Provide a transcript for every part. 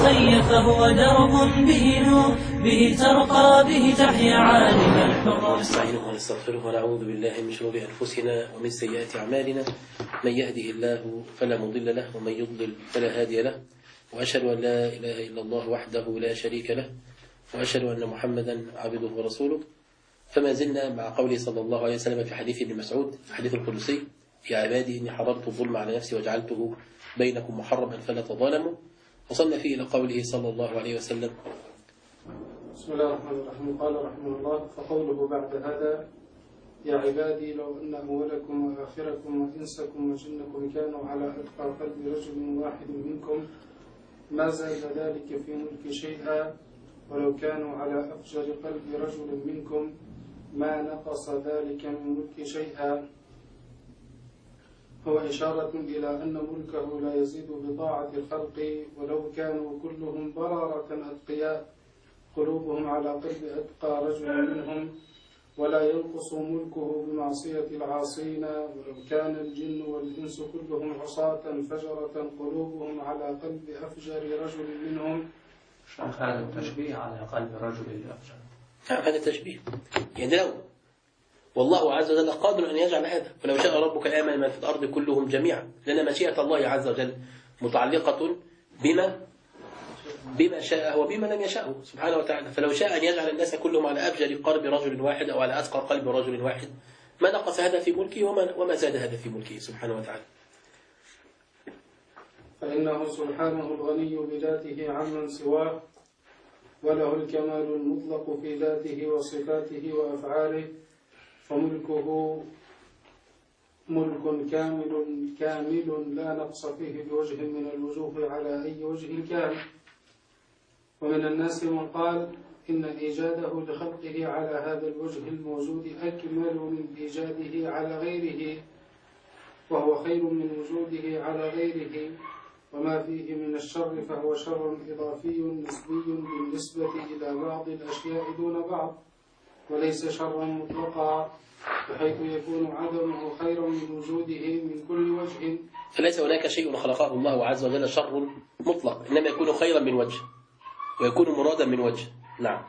الخي فهو درب به نور، به ترقى به تحيا عالم الحقوق. نستعينه ونستغفره ونعوذ بالله من شرور أنفسنا ومن سيئات أعمالنا، من يهده الله فلا مضل له ومن يضلل فلا هادي له، وأشهد أن لا إله إلا الله وحده لا شريك له، وأشهد أن محمدا عبده ورسوله. فما زلنا مع قوله صلى الله عليه وسلم في حديث ابن مسعود في حديث القدسي: يا عبادي إني حرمت الظلم على نفسي وجعلته بينكم محرما فلا تظالموا. وصلنا فيه إلى قوله صلى الله عليه وسلم: بسم الله الرحمن الرحيم. قال رحمه الله: فقوله بعد هذا: يا عبادي لو أن أولكم وآخركم وإنسكم وجنكم كانوا على أتقى قلب رجل واحد منكم ما زاد ذلك في ملك شيئا، ولو كانوا على أفجر قلب رجل منكم ما نقص ذلك من ملك شيئا. هو إشارة إلى أن ملكه لا يزيد بطاعة الخلق ولو كانوا كلهم بررة أتقياء قلوبهم على قلب أتقى رجل منهم، ولا ينقص ملكه بمعصية العاصين ولو كان الجن والإنس كلهم عصاة فجرة قلوبهم على قلب أفجر رجل منهم. هذا تشبيه على قلب رجل الأفجر. هذا تشبيه، يعني لو والله عز وجل قادر أن يجعل هذا، ولو شاء ربك آمن من في الأرض كلهم جميعا، لأن مشيئة الله عز وجل متعلقة بما شاء وبما لم يشاءه سبحانه وتعالى. فلو شاء أن يجعل الناس كلهم على أفجر قلب رجل واحد أو على أتقى قلب رجل واحد ما نقص هذا في ملكه وما زاد هذا في ملكه سبحانه وتعالى. فإنه سبحانه الغني بذاته عمن سواه، وله الكمال المطلق في ذاته وصفاته وأفعاله، فملكه ملك كامل لا نقص فيه بوجه من الوجوه على أي وجه كان. ومن الناس من قال إن إيجاده لخلقه على هذا الوجه الموجود أكمل من إيجاده على غيره، وهو خير من وجوده على غيره، وما فيه من الشر فهو شر إضافي نسبي بالنسبة إلى بعض الأشياء دون بعض، وليس شرا مطلقا بحيث يكون عدمه خيرا من وجوده من كل وجه. فليس هناك شيء خلقه الله عز وجل شر مطلق، إنما يكون خيرا من وجه ويكون مرادا من وجه. نعم.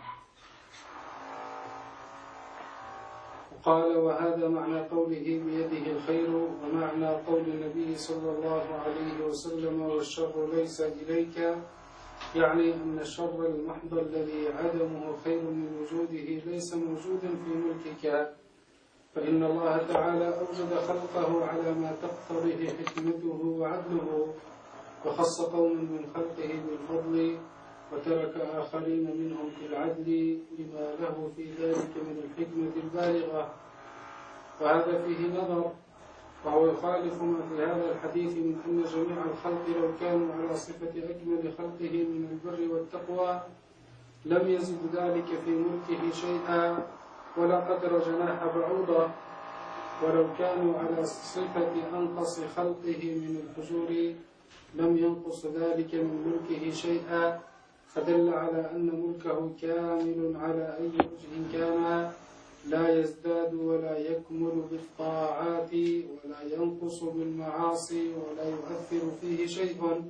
قال: وهذا معنى قوله بيده الخير، ومعنى قول النبي صلى الله عليه وسلم: والشر ليس إليك، يعني أن الشر المحض الذي عدمه خير من وجوده ليس موجودا في ملكك، فإن الله تعالى أوجد خلقه على ما تقتضيه حكمته وعدله، وخص قوما من خلقه بالفضل وترك آخرين منهم في العدل لما له في ذلك من الحكمة البالغة. وهذا فيه نظر، وهو يخالف ما في هذا الحديث من أن جميع الخلق لو كانوا على صفة أكمل خلقه من البر والتقوى لم يزد ذلك في ملكه شيئا ولا قدر جناح بعوضة، ولو كانوا على صفة أنقص خلقه من الفجور لم ينقص ذلك من ملكه شيئا، فدل على أن ملكه كامل على أي وجه كان، لا يزداد ولا يكمل بالطاعات ولا ينقص بالمعاصي ولا يؤثر فيه شيء.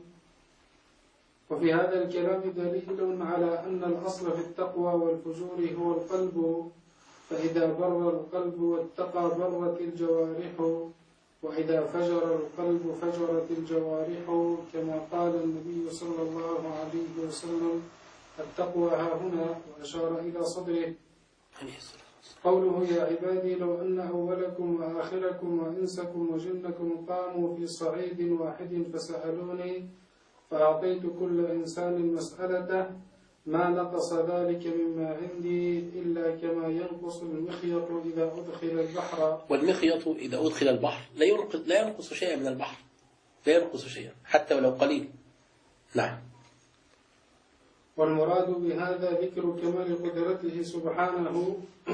وفي هذا الكلام دليل على أن الأصل في التقوى والفجور هو القلب، فإذا بر القلب واتقى برت الجوارح، وإذا فجر القلب فجرت الجوارح، كما قال النبي صلى الله عليه وسلم: التقوى ها هنا، وأشار إلى صدره. قوله: يا عبادي لو أن أولكم وآخركم وإنسكم وجنكم قاموا في صعيد واحد فسألوني فأعطيت كل إنسان مسألته ما نقص ذلك مما عندي إلا كما ينقص المخيط إذا أدخل البحر. والمخيط إذا أدخل البحر لا ينقص شيئا من البحر، لا ينقص شيئا حتى ولو قليل. نعم. والمراد بهذا ذكر كمال قدرته سبحانه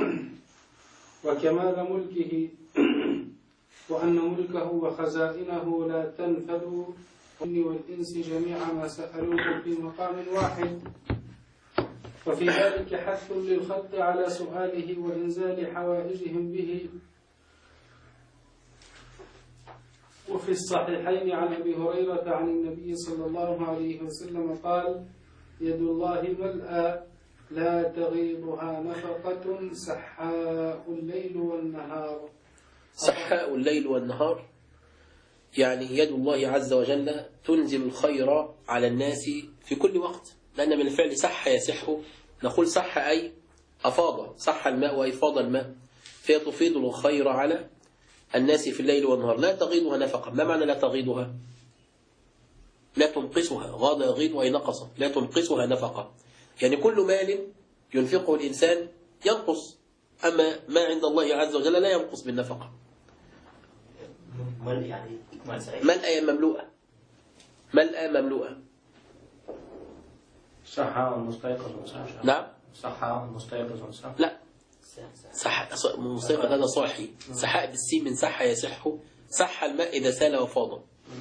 وكمال ملكه، وأن ملكه وخزائنه لا تنفد، والإنس جميعا ما سألوه في مقام واحد. وفي ذلك حث للخلق على سؤاله وإنزال حوائجهم به. وفي الصحيحين عن أبي هريرة عن النبي صلى الله عليه وسلم قال: يد الله ملأى لا تغيضها نفقة سحاء الليل والنهار. سحاء الليل والنهار يعني يد الله عز وجل تنزل الخير على الناس في كل وقت، لأن من الفعل سح يسح، نقول سح أي أفاض، سح الماء وإفاض الماء، فهي تفيض الخير على الناس في الليل والنهار. لا تغيضها نفقة. ما معنى لا تغيضها؟ لا تنقصها. غاض يغيض أي نقص، لا تنقصها نفقة، يعني كل مال ينفقه الإنسان ينقص، أما ما عند الله عز وجل لا ينقص بالنفقة. يعني ملأ مملوءة، ملأ مملوءة. صحاء مستيقظ وصحاء. نعم. صحاء مستيقظ وصحاء. لا، مستيقظ هذا صاحي. سحاء بالسين من سح يسح، سح الماء إذا سال وفاض.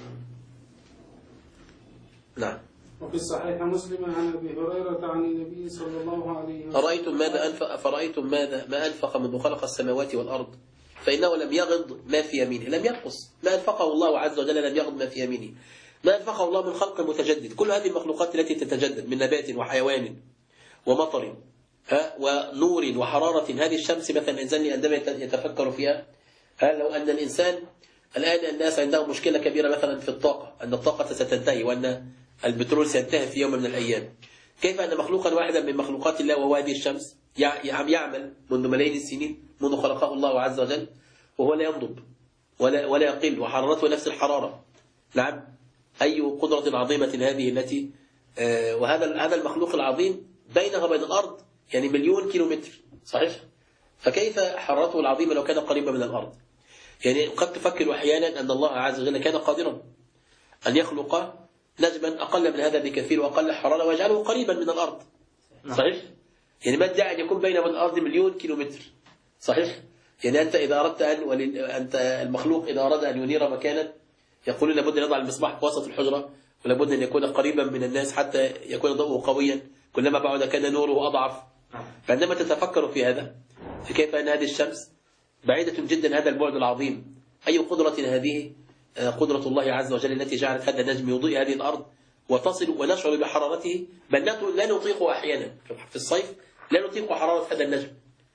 نعم. وفي الصحيح مسلم عن أبي هريرة عن النبي صلى الله عليه وسلم أفرأيتم ما أنفق منذ خلق السماوات والأرض فإنه لم يغض ما في يمينه، لم ينقص ما أنفقه الله عز وجل، لم يغض ما في يمينه. ما أنفقه الله من خلق متجدد، كل هذه المخلوقات التي تتجدد من نبات وحيوان ومطر ونور وحرارة. هذه الشمس مثلا الإنسان عندما يتفكر فيها، لو أن الإنسان الآن الناس عندهم مشكلة كبيرة مثلا في الطاقة، أن الطاقة ستنتهي وأن البترول سينتهي في يوم من الأيام، كيف أن مخلوقا واحدا من مخلوقات الله وهو هذه الشمس يعمل منذ ملايين السنين، منذ خلقه الله عز وجل، وهو لا ينضب ولا يقل، وحرارته نفس الحرارة. نعم. أي قدرة عظيمة هذه التي وهذا المخلوق العظيم بينها وبين الأرض يعني 1,000,000 كيلومتر، صحيح؟ فكيف حرارته العظيمة لو كان قريبا من الأرض؟ يعني قد تفكر أحيانا أن الله عز وجل كان قادرا أن يخلق نجما أقل من هذا بكثير وأقل حرارة ويجعله قريبا من الأرض، صحيح؟ يعني ما ادعي أن يكون بين الأرض 1,000,000 كيلومتر، صحيح؟ يعني أنت إذا أردت أنت المخلوق إذا أراد أن ينير مكانا يقول لابد أن يضع المصباح في وسط الحجرة، ولابد أن يكون قريبا من الناس حتى يكون ضوءه قويا، كلما بعد كان نوره أضعف. فعندما تتفكر في هذا، فكيف أن هذه الشمس بعيدة جدا هذا البعد العظيم، أي قدرة هذه؟ قدرة الله عز وجل التي جعلت هذا النجم يضيء هذه الأرض وتصل ونشعر بحرارته، بل لا نطيق أحيانا في الصيف لا نطيق حرارة هذا النجم،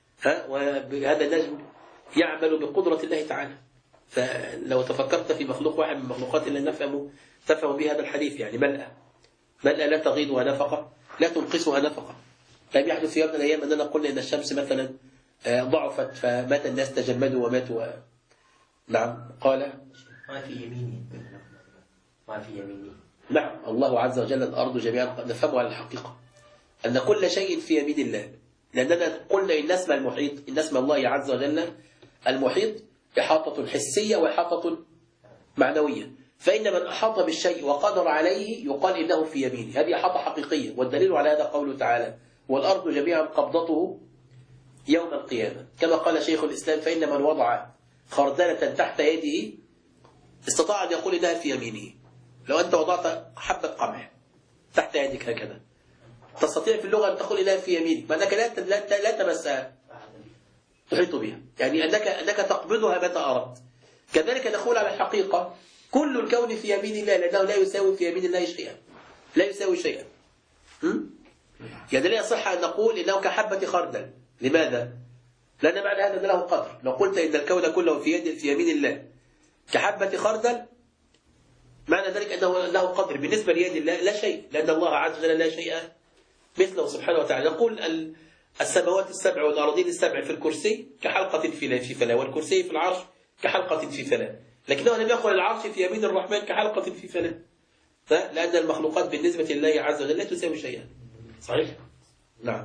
وهذا النجم يعمل بقدرة الله تعالى. فلو تفكرت في مخلوق واحد من مخلوقات الله تفهم بهذا الحديث، يعني ملأ لا تغيضها نفقة، لا تنقصها نفقة. لم يحدث في يوم من الأيام أننا قلنا إن الشمس مثلا ضعفت فمات الناس تجمدوا وماتوا. نعم. قال ما في يميني، ما في يميني. نعم. الله عز وجل الأرض جميعا نفهمه على الحقيقة أن كل شيء في يمين الله، لأننا قلنا إن اسم المحيط، إن اسم الله عز وجل المحيط إحاطة حسية وإحاطة معنوية، فإن من أحاط بالشيء وقدر عليه يقال إنه في يمينه، هذه إحاطة حقيقية. والدليل على هذا قوله تعالى والأرض جميعا قبضته يوم القيامة، كما قال شيخ الإسلام فإن من وضع خردلة تحت يده استطاع أن يقول إنها في يمينه. لو أنت وضعت حبة قمح تحت يدك هكذا تستطيع في اللغة أن تقول إنها في يمينك، مع أنك لا تمسها، تحيط بها، يعني أنك تقبضها متى أردت. كذلك نقول على الحقيقة كل الكون في يمين الله، لأنه لا يساوي في يمين الله شيئا، لا يساوي شيئا. يعني لا يصح أن نقول إنه كحبة خردل. لماذا؟ لأن معنى هذا أن له قدر. لو قلت إن الكون كله في يمين الله كحبة خردل، معنى ذلك أنه له قدر بالنسبة ليد الله لا شيء، لأن الله عز وجل لا شيء مثله سبحانه وتعالى. نقول السماوات السبع والأراضين السبع في الكرسي كحلقة في فلاة، والكرسي في العرش كحلقة في فلاة، لكنه لم يقل العرش في يمين الرحمن كحلقة في فلاة، لأن المخلوقات بالنسبة لله عز وجل لا تساوي شيئا. صحيح؟ نعم.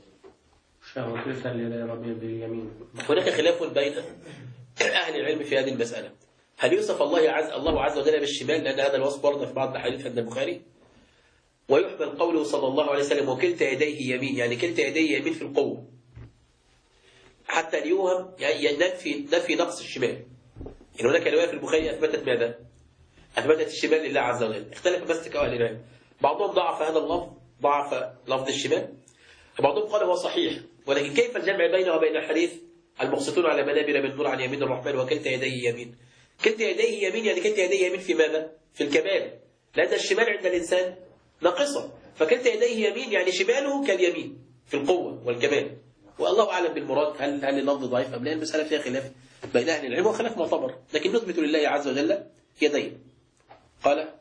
هناك خلاف بين أهل العلم في هذه المسألة، هل يوصف الله عز وجل بالشمال، لأن هذا الوصف ورد في بعض الأحاديث عند البخاري، ويحمل قوله صلى الله عليه وسلم وكلتا يديه يمين، يعني كلتا يديه يمين في القوة، حتى ليوهم يعني نفي نقص الشمال. يعني هناك رواية في البخاري أثبتت ماذا؟ أثبتت الشمال لله عز وجل. اختلف مسلك أهل العلم، بعضهم ضعف هذا اللفظ، ضعف لفظ الشمال، وبعضهم قال هو صحيح، ولكن كيف الجمع بينه وبين الحديث المقسطون على منابر من نور عن يمين الرحمن وكلتا يديه يمين؟ كلتا يديه يمين يعني كلتا يديه يمين في ماذا؟ في الكمال، لأن الشمال عند الإنسان ناقصة، فكلتا يديه يمين يعني شماله كاليمين في القوة والكمال. والله أعلم بالمراد، هل اللفظ ضعيف أم لا؟ المسألة فيها خلاف بين أهل العلم وخلاف معتبر، لكن نثبت لله عز وجل يدين. قال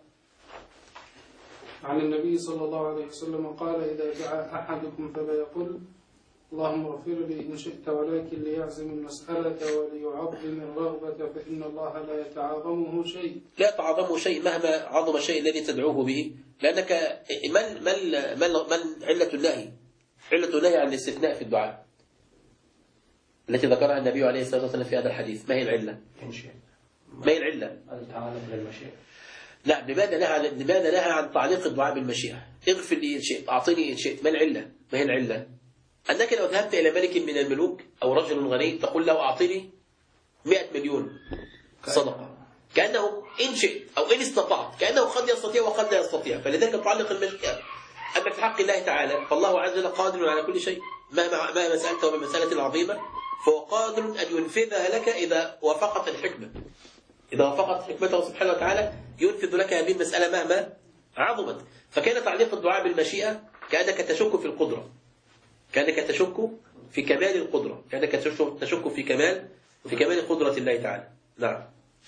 عن النبي صلى الله عليه وسلم قال: إذا دعا أحدكم فلا يقل اللهم اغفر لي إن شئت، ولكن ليعزم المسألة وليعظم الرغبة، فإن الله لا يتعاظمه شيء. لا يتعاظمه شيء مهما عظم الشيء الذي تدعوه به، لأنك من علة النهي؟ علة النهي عن الاستثناء في الدعاء التي ذكرها النبي عليه الصلاة والسلام في هذا الحديث، ما هي العلة؟ ما هي العلة؟ التعلق بالمشيئة. نعم. لماذا نهى عن تعليق الدعاء بالمشيئة؟ اغفر لي إن شئت، أعطيني إن شئت. ما العلة؟ ما هي العلة؟ أنك لو ذهبت إلى ملك من الملوك أو رجل غني تقول له أعطيني 100 مليون صدقة، كأنه إن شئت أو إن استطعت، كأنه قد يستطيع وقد لا يستطيع. فلذلك تعلق المشيئة. أما في حق الله تعالى فالله عز وجل قادر على كل شيء، مهما سألته من مسألة عظيمة فهو قادر أن ينفذها لك إذا وافقت الحكمة. إذا وافقت حكمته سبحانه وتعالى ينفذ لك هذه المسألة مهما عظمت. فكان تعليق الدعاء بالمشيئة كأنك تشك في القدرة، كأنك تشك في كمال القدرة، كأنك تشك في كمال قدرة الله تعالى. نعم.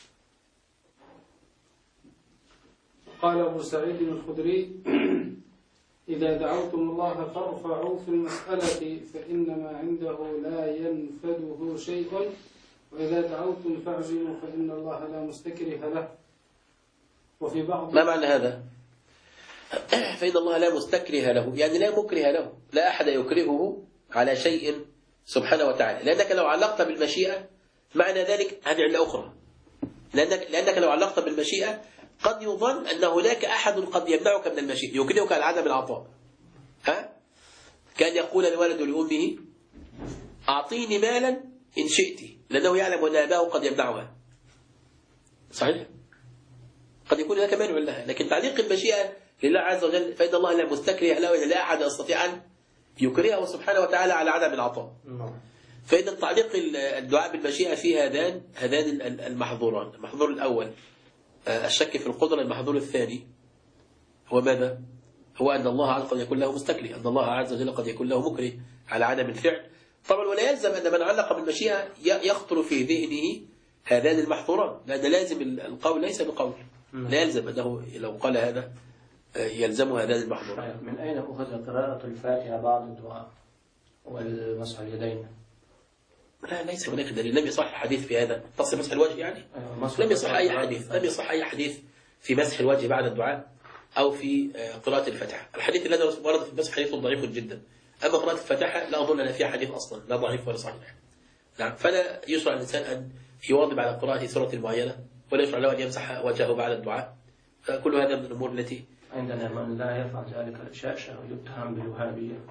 قال أبو سعيد الخدري: إذا دعوتم الله فارفعوا في المسألة فإنما عنده لا ينفده شيء، وإذا دعوتم فاعزموا فإن الله لا مستكره له. وفي بعض ما معنى هذا؟ فإن الله لا مستكره له، يعني لا مكره له، لا أحد يكرهه على شيء سبحانه وتعالى. لأنك لو علقت بالمشيئة معنى ذلك هذه علة أخرى، لأنك لو علقت بالمشيئة قد يظن أن هناك أحد قد يمنعك من المشيئة، يكرهك على عدم العطاء. كان يقول الولد لأمه أعطيني مالا إن شئت، لأنه يعلم أن أباه قد يمنعها. صحيح؟ قد يكون هناك مانع لها، لكن تعليق المشيئة لله عز وجل فإن الله لا مستكره له، وإن لا أحد يستطيع أن يكرهه سبحانه وتعالى على عدم العطاء. فإذا تعليق الدعاء بالمشيئة في هذان المحظوران. المحظور الأول الشك في القدرة، المحظور الثاني هو ماذا؟ هو أن الله عز وجل قد يكون له مستكره، أن الله عز وجل قد يكون له مكره على عدم الفعل. طبعا ولا يلزم أن من علق بالمشيئة يخطر في ذهنه هذان المحظوران، لأن لازم القول ليس بقول، لا يلزم أنه لو قال هذا يلزم هذان المحظوران. من أين أخذ قراءة الفاتحة بعد الدعاء والمسح اليدين؟ لا، ليس هناك دليل، لم يصح الحديث في هذا. تصل مسح الوجه يعني؟ لم يصح أي حديث، لم يصح أي حديث في مسح الوجه بعد الدعاء أو في قراءة الفاتحة. الحديث الذي ورد في المسح حديث ضعيف جدا. أما قراءة الفاتحة لا أظن أن فيها حديث أصلا، لا ضعيف ولا صحيح. نعم. فلا يشرع الإنسان أن يواظب على قراءة سورة معينة، ولا يشرع له أن يمسح وجهه بعد الدعاء. كل هذا من الأمور التي عندنا من لا يفعل ذلك الشاشة ويتهم بالوهابية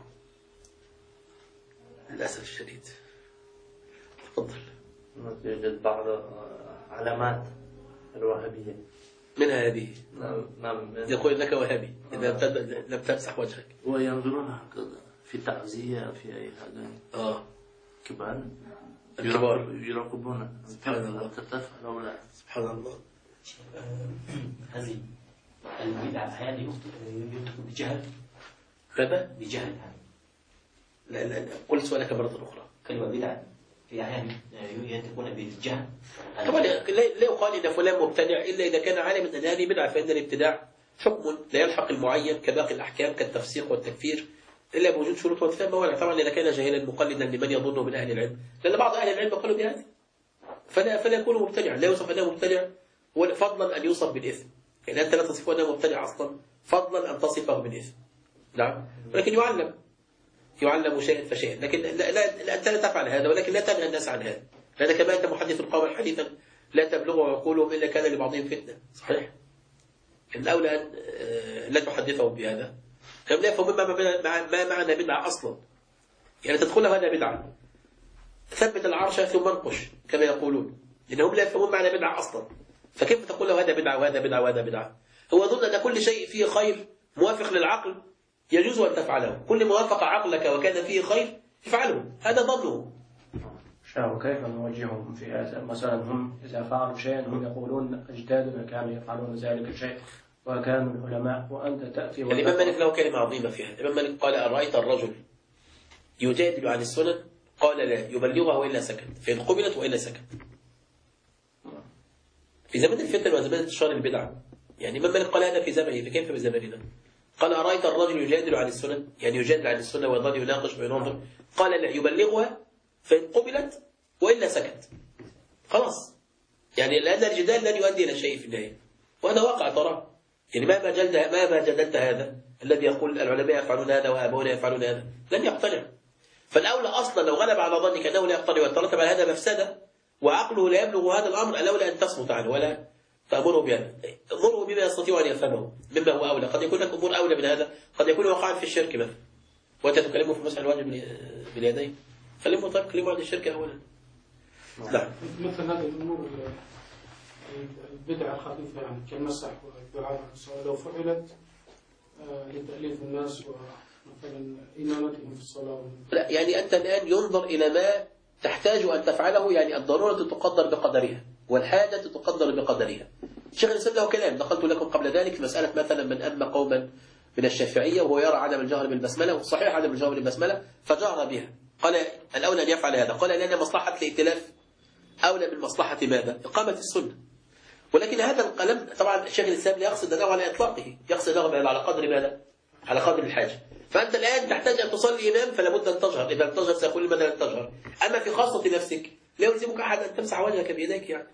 للأسف الشديد. تفضل. يوجد بعض علامات الوهابية منها هذه. نعم. يقول لك وهابي إذا لم تمسح وجهك. وينظرون هكذا في تعزية في أي حاجة. كبار يراقبون سبحان الله. تتفعل أو لا. سبحان الله. هذه البدعة هذه يكتب بجهل. ماذا؟ بجهل. لا قل سؤالك مرة أخرى. كلمة بدعة يعني تكون بالجهل. طبعا لا يقال إن فلان مبتدع إلا إذا كان عالما أن هذه بدعة، فإن الابتداع حكم لا يلحق المعين كباقي الأحكام كالتفسيق والتكفير إلا بوجود شروط وانتفاء موانع. طبعا إذا كان جاهلا مقلدا لمن يظنه من أهل العلم، لأن بعض أهل العلم قالوا بهذا فلا يكون مبتدعا، لا يوصف أنه مبتدع فضلا أن يوصف بالإثم. يعني أنت لا تصف أنه مبتدع أصلا فضلا أن تصفه بالإثم. نعم. ولكن يعلم شيئا فشيئا، لكن لا أنت لا تفعل هذا، ولكن لا تنهى الناس عن هذا، لأنك ما أنت محدث القوم حديثا لا تبلغ عقولهم إلا كان لبعضهم فتنة. صحيح. الأولى أن لا تحدثهم بهذا، هم لا يفهمون ما معنى بدعة أصلا. يعني تدخلها هذا بدعة، ثبت العرش ثم انقش كما يقولون، لأنهم لا يفهمون معنى بدعة أصلا. فكيف تقول له هذا بدعة وهذا بدعة وهذا بدعة؟ هو ظن أن كل شيء فيه خير موافق للعقل يجوز أن تفعله، كل ما وافق عقلك وكان فيه خير افعله، هذا ظنه. وكيف نوجههم في هذا؟ مثلا هم إذا فعلوا شيئا هم يقولون أجدادنا كانوا يفعلون ذلك الشيء، وكانوا العلماء وأنت تأتي الإمام مالك له كلمة عظيمة فيها. الإمام مالك قال: أرأيت الرجل يجادل عن السنن؟ قال: لا، يبلغها وإلا سكت، فإن قبلت وإلا سكت. في زمن الفتن وزمان انتشار البدع، يعني الإمام مالك قال هذا في زمنه، فكيف في زماننا؟ قال: أرأيت الرجل يجادل عن السنن، يعني يجادل عن السنة ويظل يناقش ويناظر؟ قال: لا، يبلغها فإن قبلت وإلا سكت. خلاص، يعني لأن الجدال لن يؤدي إلى شيء في النهاية، وهذا واقع تراه. يعني ما جدلت هذا الذي يقول العلماء يفعلون هذا وآباؤنا يفعلون هذا، لن يقتنع. فالأولى أصلا لو غلب على ظنك أنه لا يقتنع ويترتب على هذا مفسدة وعقله لا يبلغ هذا الأمر، الأولى أن تصمت عنه ولا تأمره بهذا. انظروا بما يستطيع أن يفهمه مما هو أولى. قد يكون لك أمور أولى من هذا، قد يكون وقعا في الشرك مثلا، وأنت تكلمه في مسألة الواجب باليدين، كلمه طيب، كلمه عن الشرك أولا. نعم. مثل هذه الأمور البدعة الخفيفة، يعني كالمسح والدعاء لو فعلت لتأليف الناس ومثلا إمامتهم في الصلاة. لا، يعني أنت الآن ينظر إلى ما تحتاج أن تفعله، يعني الضرورة تقدر بقدرها والحاجة تقدر بقدرها. شيخ الإسلام له كلام نقلت لكم قبل ذلك في مسألة مثلا من أما قوما من الشافعية وهو يرى عدم الجهر بالبسملة، والصحيح عدم الجهر بالبسملة، فجهر بها. قال: الأولى أن يفعل هذا. قال: لأن مصلحة الائتلاف أولى من مصلحة ماذا؟ إقامة السنة. ولكن هذا الكلام طبعا الشيخ الإسلام لا يقصد أنه على إطلاقه، يقصد أنه على قدر ماذا؟ على قدر الحاجة. فأنت الآن تحتاج أن تصلي إمام، فلا بد أن تجهر. إذا تجهر سيقول لماذا لا تجهر؟ أما في خاصة نفسك لا يلزمك أحد أن تمسح وجهك بيديك، يعني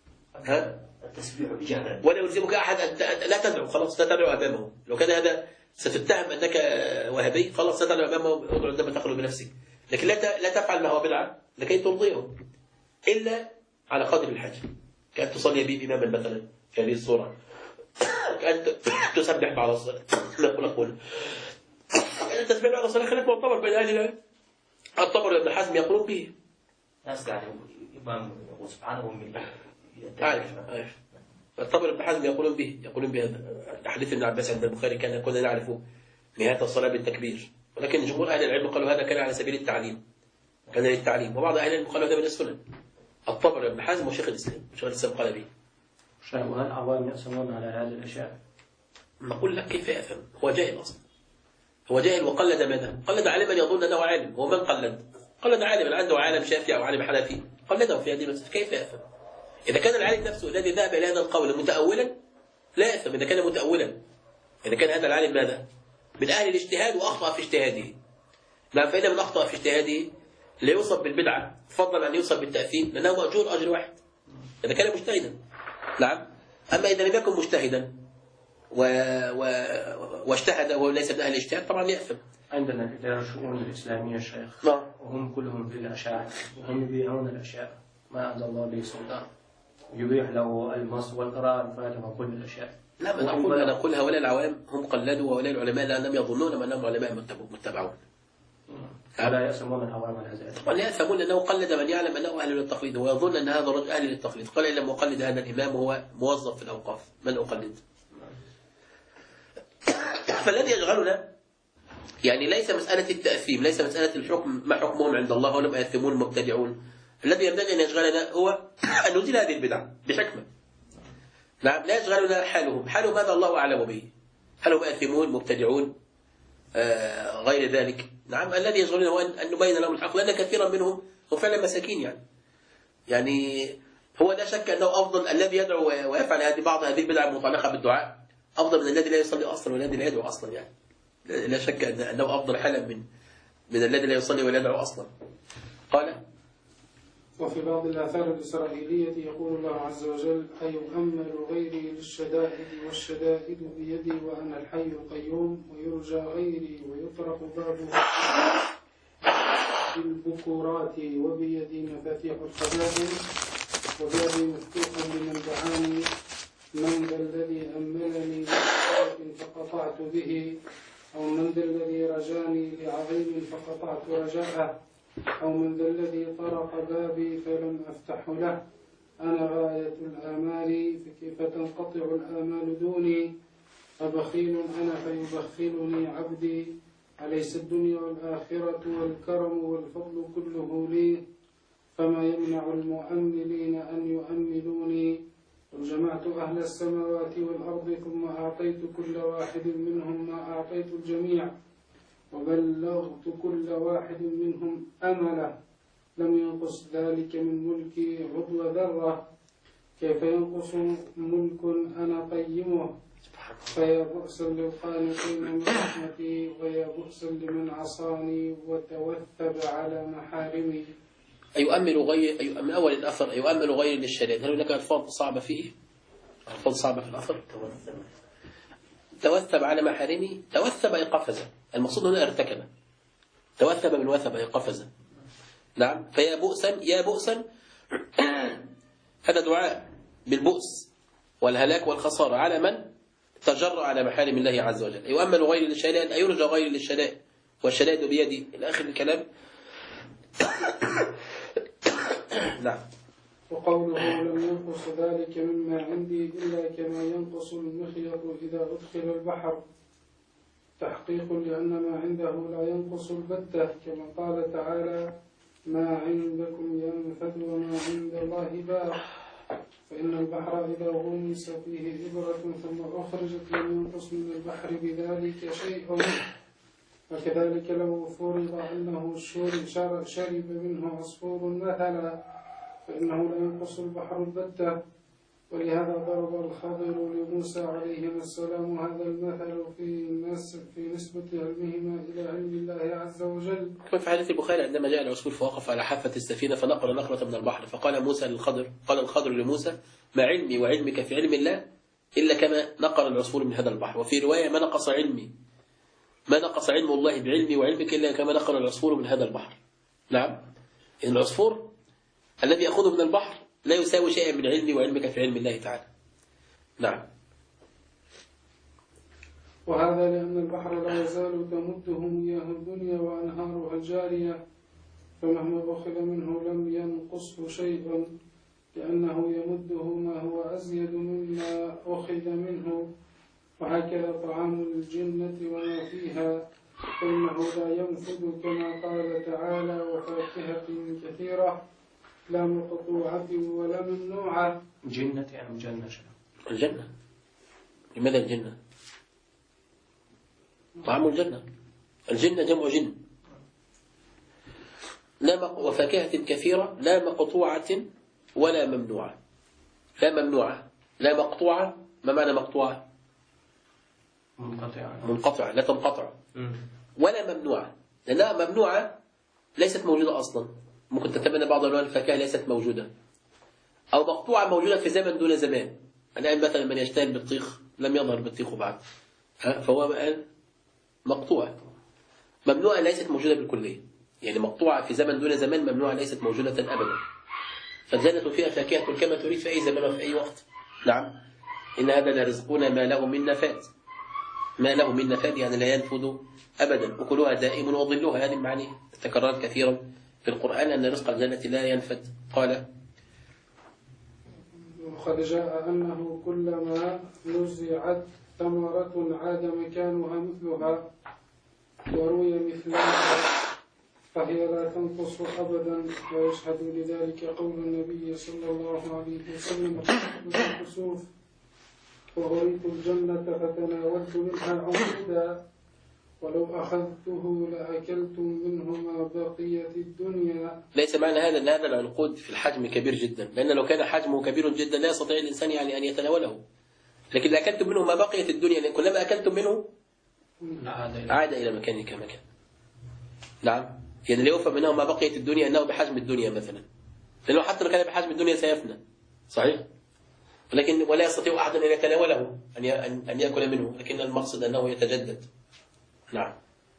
التسبيح بجهر، ولا يلزمك أحد أن لا تدعو. خلاص لا تدعو أمامه. لو كان هذا ستتهم أنك وهابي، خلاص لا تدعو أمامه عندما تخلو بنفسك. لكن لا تفعل ما هو بدعة لكي ترضيه، إلا على قدر الحاجة، كأن تصلي به إماما مثلا في هذه الصورة، كأن تسبح بعد الصلاة. نقول التسبيح بعد الصلاة خلاف معتبر بين أهل العلم. الطبري وابن حزم يقولون به. ناس يعني إمام سبحانه من عارف. الطبري وابن حزم يقولون بهذا. حديث ابن عباس عند البخاري كنا نعرف نهاية الصلاة بالتكبير، ولكن جمهور أهل العلم قالوا هذا كان على سبيل التعليم، كان للتعليم، وبعض أهل العلم قالوا هذا من السنن. الطبري وابن حزم وشيخ الإسلام قال به. وهل العوام يأسمون على هذه الأشياء؟ نقول لك كيف يأثم؟ هو جاهل أصلا، هو جاهل وقلد ماذا؟ قلد عالما يظن أنه عالم. هو من قلد عالما عنده عالم شافعي أو عالم حنفي، قلده في هذه المسألة. كيف يأثم؟ إذا كان العالم نفسه الذي ذهب إلى هذا القول متأولا لا يأثم. إذا كان متأولا، إذا كان هذا العالم ماذا؟ من أهل الاجتهاد وأخطأ في اجتهاده. نعم، فإن من أخطأ في اجتهاده لا يوصف بالبدعة فضلا عن يوصف بالتأثيم، لأنه مأجور أجر واحد إذا كان مجتهدا. نعم. أما إذا لم يكن مجتهدا واجتهد وهو ليس من أهل الاجتهاد طبعا يأثم. عندنا إدارة الشؤون الإسلامية الشيخ، وهم كلهم في الأشاعرة، وهم يبيعون الأشياء ما أنزل الله به سلطان، يبيح له المص والقراءة الفاتحة وكل الأشياء. لا، أنا أقول هؤلاء العوام هم قلدوا، وهؤلاء العلماء لأنهم يظنون أنهم علماء متبعون. لا يأثمون العوام على ذلك. طبعا لا يأثمون، لأنه قلد من يعلم أنه أهل للتقليد، ويظن أن هذا الرجل أهل للتقليد. قال: إن لم أقلد هذا الإمام هو موظف في الأوقاف، من أقلد؟ فالذي يشغلنا يعني ليس مسألة التأثيم، ليس مسألة الحكم ما حكمهم عند الله ولم يأثمون مبتدعون. الذي ينبغي أن يشغلنا هو أن نزيل هذه البدع بحكمة. نعم، لا يشغلنا حالهم ماذا الله أعلم به، هل هم آثمون مبتدعون غير ذلك. نعم، الذي يشغلنا هو أن نبين لهم الحق، لأن كثيرا منهم هم فعلا مساكين. يعني هو لا شك أنه أفضل الذي يدعو ويفعل بعض هذه البدع المتعلقة بالدعاء أفضل من الذي لا يصلي أصلا والذي لا يدعو أصلا. يعني لا شك أنه أفضل حالا من الذي لا يصلي ولا يدعو أصلا. قال: وفي بعض الآثار الإسرائيلية يقول الله عز وجل: أيؤمل غيري للشدائد والشدائد بيدي وأنا الحي القيوم، ويرجى غيري ويطرق بابه بالبكورات، وبيدي مفاتيح الخزائن، وبابي مفتوح لمن دعاني، من ذا الذي أملني لشيء فقطعت به، أو من ذا الذي رجاني لعظيم فقطعت رجاءه، أو من ذا الذي طرق بابي فلم أفتح له. أنا غاية الآمال فكيف تنقطع الآمال دوني، فبخيل أنا فيبخلني عبدي، أليس الدنيا والآخرة والكرم والفضل كله لي، فما يمنع المؤملين أن يؤملوني، وجمعت أهل السماوات والأرض ثم أعطيت كل واحد منهم ما أعطيت الجميع وبلغت كل واحد منهم أمله لم ينقص ذلك من ملكي عضو ذرة كيف ينقص ملك أنا قيمه فيا بؤسا للقانطين من رحمتي ويا بؤسا لمن عصاني وتوثب على محارمي. أيؤمل غير من أول الأثر أيؤمل غير للشريعة. هل هناك ألفاظ صعبة فيه؟ ألفاظ صعبة في الأثر؟ توثب على محارمي. توثب أي قفز. المقصود هنا ارتكب. توثب من وثب أي قفز. نعم. فيا بؤسا يا بؤسا هذا دعاء بالبؤس والهلاك والخسارة على من تجرأ على محارم الله عز وجل. يؤمل غير للشدائد أي يرجى غير للشدائد والشدائد بيدي إلى آخر الكلام. نعم. وقوله لم ينقص ذلك مما عندي إلا كما ينقص المخيط إذا أدخل البحر تحقيق لأن ما عنده لا ينقص البتة كما قال تعالى ما عندكم ينفد وما عند الله باق فإن البحر إذا غمس فيه إبرة ثم أخرجت لم ينقص من البحر بذلك شيء وكذلك لو فرض أنه شرب منه عصفور مثلا فإنه لا ينقص البحر البتة ولهذا ضرب الخضر لموسى عليهما السلام هذا المثل في نسبة علمهما إلى علم الله عز وجل. كما في حديث البخاري عندما جاء العصفور فوقف على حافة السفينة فنقر نقرة من البحر فقال موسى للخضر قال الخضر لموسى ما علمي وعلمك في علم الله إلا كما نقر العصفور من هذا البحر. وفي رواية ما نقص علم الله بعلمي وعلمك إلا كما نقر العصفور من هذا البحر. نعم. إن العصفور الذي يأخذه من البحر لا يساوي شيئا من علمي وعلمك في علم الله تعالى. نعم. وهذا لأن البحر لا يزال تمده مياه الدنيا وأنهارها الجارية فمهما أخذ منه لم ينقصه شيء لأنه يمده ما هو أزيد مما أخذ منه وهكذا طعام الجنة وما فيها فإنه لا ينفد كما قال تعالى وفاكهة كثيرة لا مقطوعة ولا ممنوعة. جنة أم جنة؟ الجنة. لماذا الجنة؟ طعام الجنة. الجنة جمع جن. وفاكهة كثيرة لا مقطوعة ولا ممنوعة. لا ممنوعة لا مقطوعة. ما معنى مقطوعة؟ منقطعة لا تنقطع. ولا ممنوعة لأنها ممنوعة ليست موجودة أصلا. ممكن تتبنى بعض أنواع الفاكهة ليست موجودة أو مقطوعة موجودة في زمن دون زمان. الآن مثلا من يشتهي البطيخ لم يظهر البطيخ بعد فهو الآن مقطوعة. ممنوعة ليست موجودة بالكلية يعني مقطوعة في زمن دون زمان ممنوعة ليست موجودة أبدا. فالجنة فيها فاكهة كما تريد في أي زمان وفي أي وقت. نعم. إن هذا لرزقنا ما له من نفاد. ما له من نفاد يعني لا ينفد أبدا أكلها دائم وظلها. هذه المعاني تكررت كثيرا في القرآن أن رزق الجنة لا ينفد. قال وقد جاء أنه كلما نزعت ثمرة عاد مكانها مثلها وروي مثلها فهي لا تنقص أبدا ويشهد لذلك قول النبي صلى الله عليه وسلم في الكسوف وأريت الجنة فتناولت منها عمدا ولو أخذته لأكلت منه ما بقيت الدنيا. ليس معنى هذا أن هذا العنقود في الحجم كبير جدا لأن لو كان حجمه كبير جدا لا يستطيع الإنسان يعني أن يتناوله. لكن إذا أكلتم منه ما بقيت الدنيا لأن كلما أكلتم منه عاد إلى مكانه كما كان. نعم. يعني لا يفهم منه ما بقيت الدنيا أنه بحجم الدنيا مثلا لأنه حتى لو كان بحجم الدنيا سيفنى صحيح ولكن ولا يستطيع أحد أن يتناوله أن يأكل منه لكن المقصد أنه يتجدد. نعم.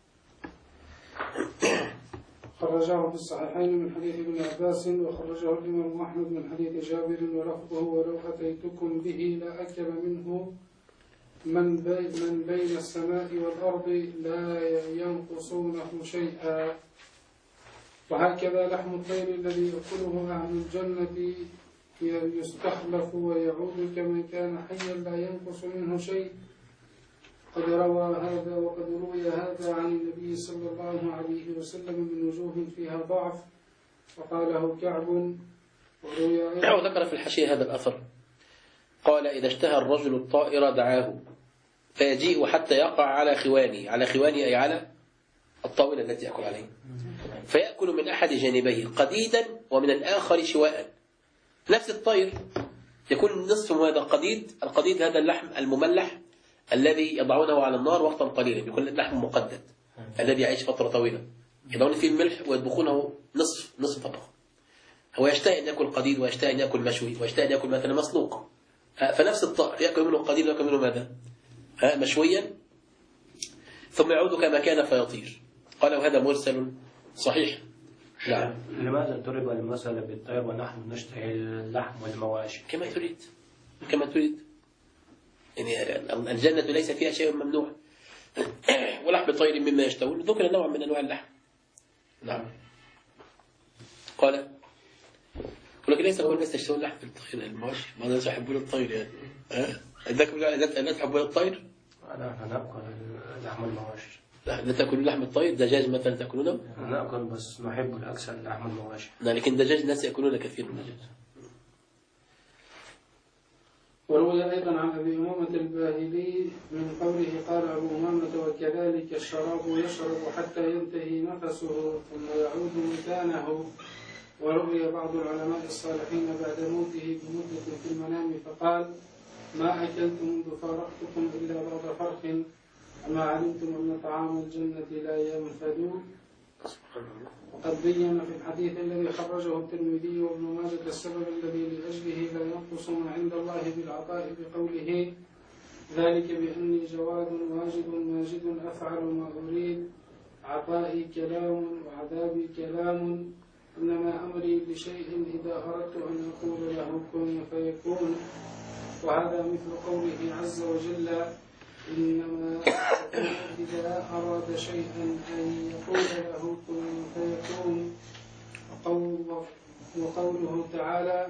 خرجه في الصحيحين من حديث ابن عباس وخرجه الإمام أحمد من حديث جابر ولفظه ولو أتيتكم به لأكل منه من بين السماء والأرض لا ينقصونه شيئا. وهكذا لحم الطير الذي يأكله أهل الجنة يستخلف ويعود كما كان حيا لا ينقص منه شيء. قد روى هذا وقد روي هذا عن النبي صلى الله عليه وسلم من وجوه فيها ضعف وقاله كعب وروي ذكر في الحاشية هذا الأثر قال إذا اشتهى الرجل الطائر دعاه فيجيء حتى يقع على خوانه أي على الطاولة التي يأكل عليها، فيأكل من أحد جانبيه قديدا ومن الآخر شواء. نفس الطير يكون نصف هذا قديد، القديد هذا اللحم المملح الذي يضعونه على النار وقتا قليلا، يكون اللحم مقدد الذي يعيش فترة طويلة، يضعون فيه الملح ويطبخونه نصف طبخ. هو يشتهي أن يأكل قديد، ويشتهي أن يأكل مشوي، ويشتهي أن يأكل مثلا مسلوق. فنفس الطائر يأكل منه قديد ويأكل منه ماذا؟ مشويا، ثم يعود كما كان فيطير. قال وهذا مرسل صحيح. نعم. لماذا ضرب المثل بالطير ونحن نشتهي اللحم والمواشي؟ كما تريد. يعني الجنة ليس فيها شيء ممنوع. ولحم طير مما يشتهون، ذكر نوع من أنواع اللحم. نعم. قال ولكن ليس كل الناس يشتهون لحم الطير المواشي، بعض الناس يحبون الطير يعني. لا تحبون الطير؟ نحن نأكل لحم المواشي. لا تأكلون لحم الطير؟ دجاج مثلا تأكلونه؟ نأكل بس نحب الأكثر لحم المواشي. لكن دجاج الناس يأكلون كثير من الدجاج. وروي أيضا عن أبي أمامة الباهلي من قوله قال أبو أمامة وكذلك الشراب يشرب حتى ينتهي نفسه ثم يعود مكانه. وروي بعض العلماء الصالحين بعد موته بمدة في المنام فقال ما أكلت منذ فارقتكم إلا بعد فرق، أما علمتم أن طعام الجنة لا ينفد. وقد بين في الحديث الذي خرجه الترمذي وابن ماجه السبب الذي لأجله لا ينقص ما عند الله بالعطاء بقوله ذلك بأني جواد واجد ماجد أفعل ما أريد، عطائي كلام وعذابي كلام، إنما أمري لشيء إذا أردت أن أقول له كن فيكون. وهذا مثل قوله عز وجل إنما إذا أراد شيئا أن يقول له كن فيكون. وقوله تعالى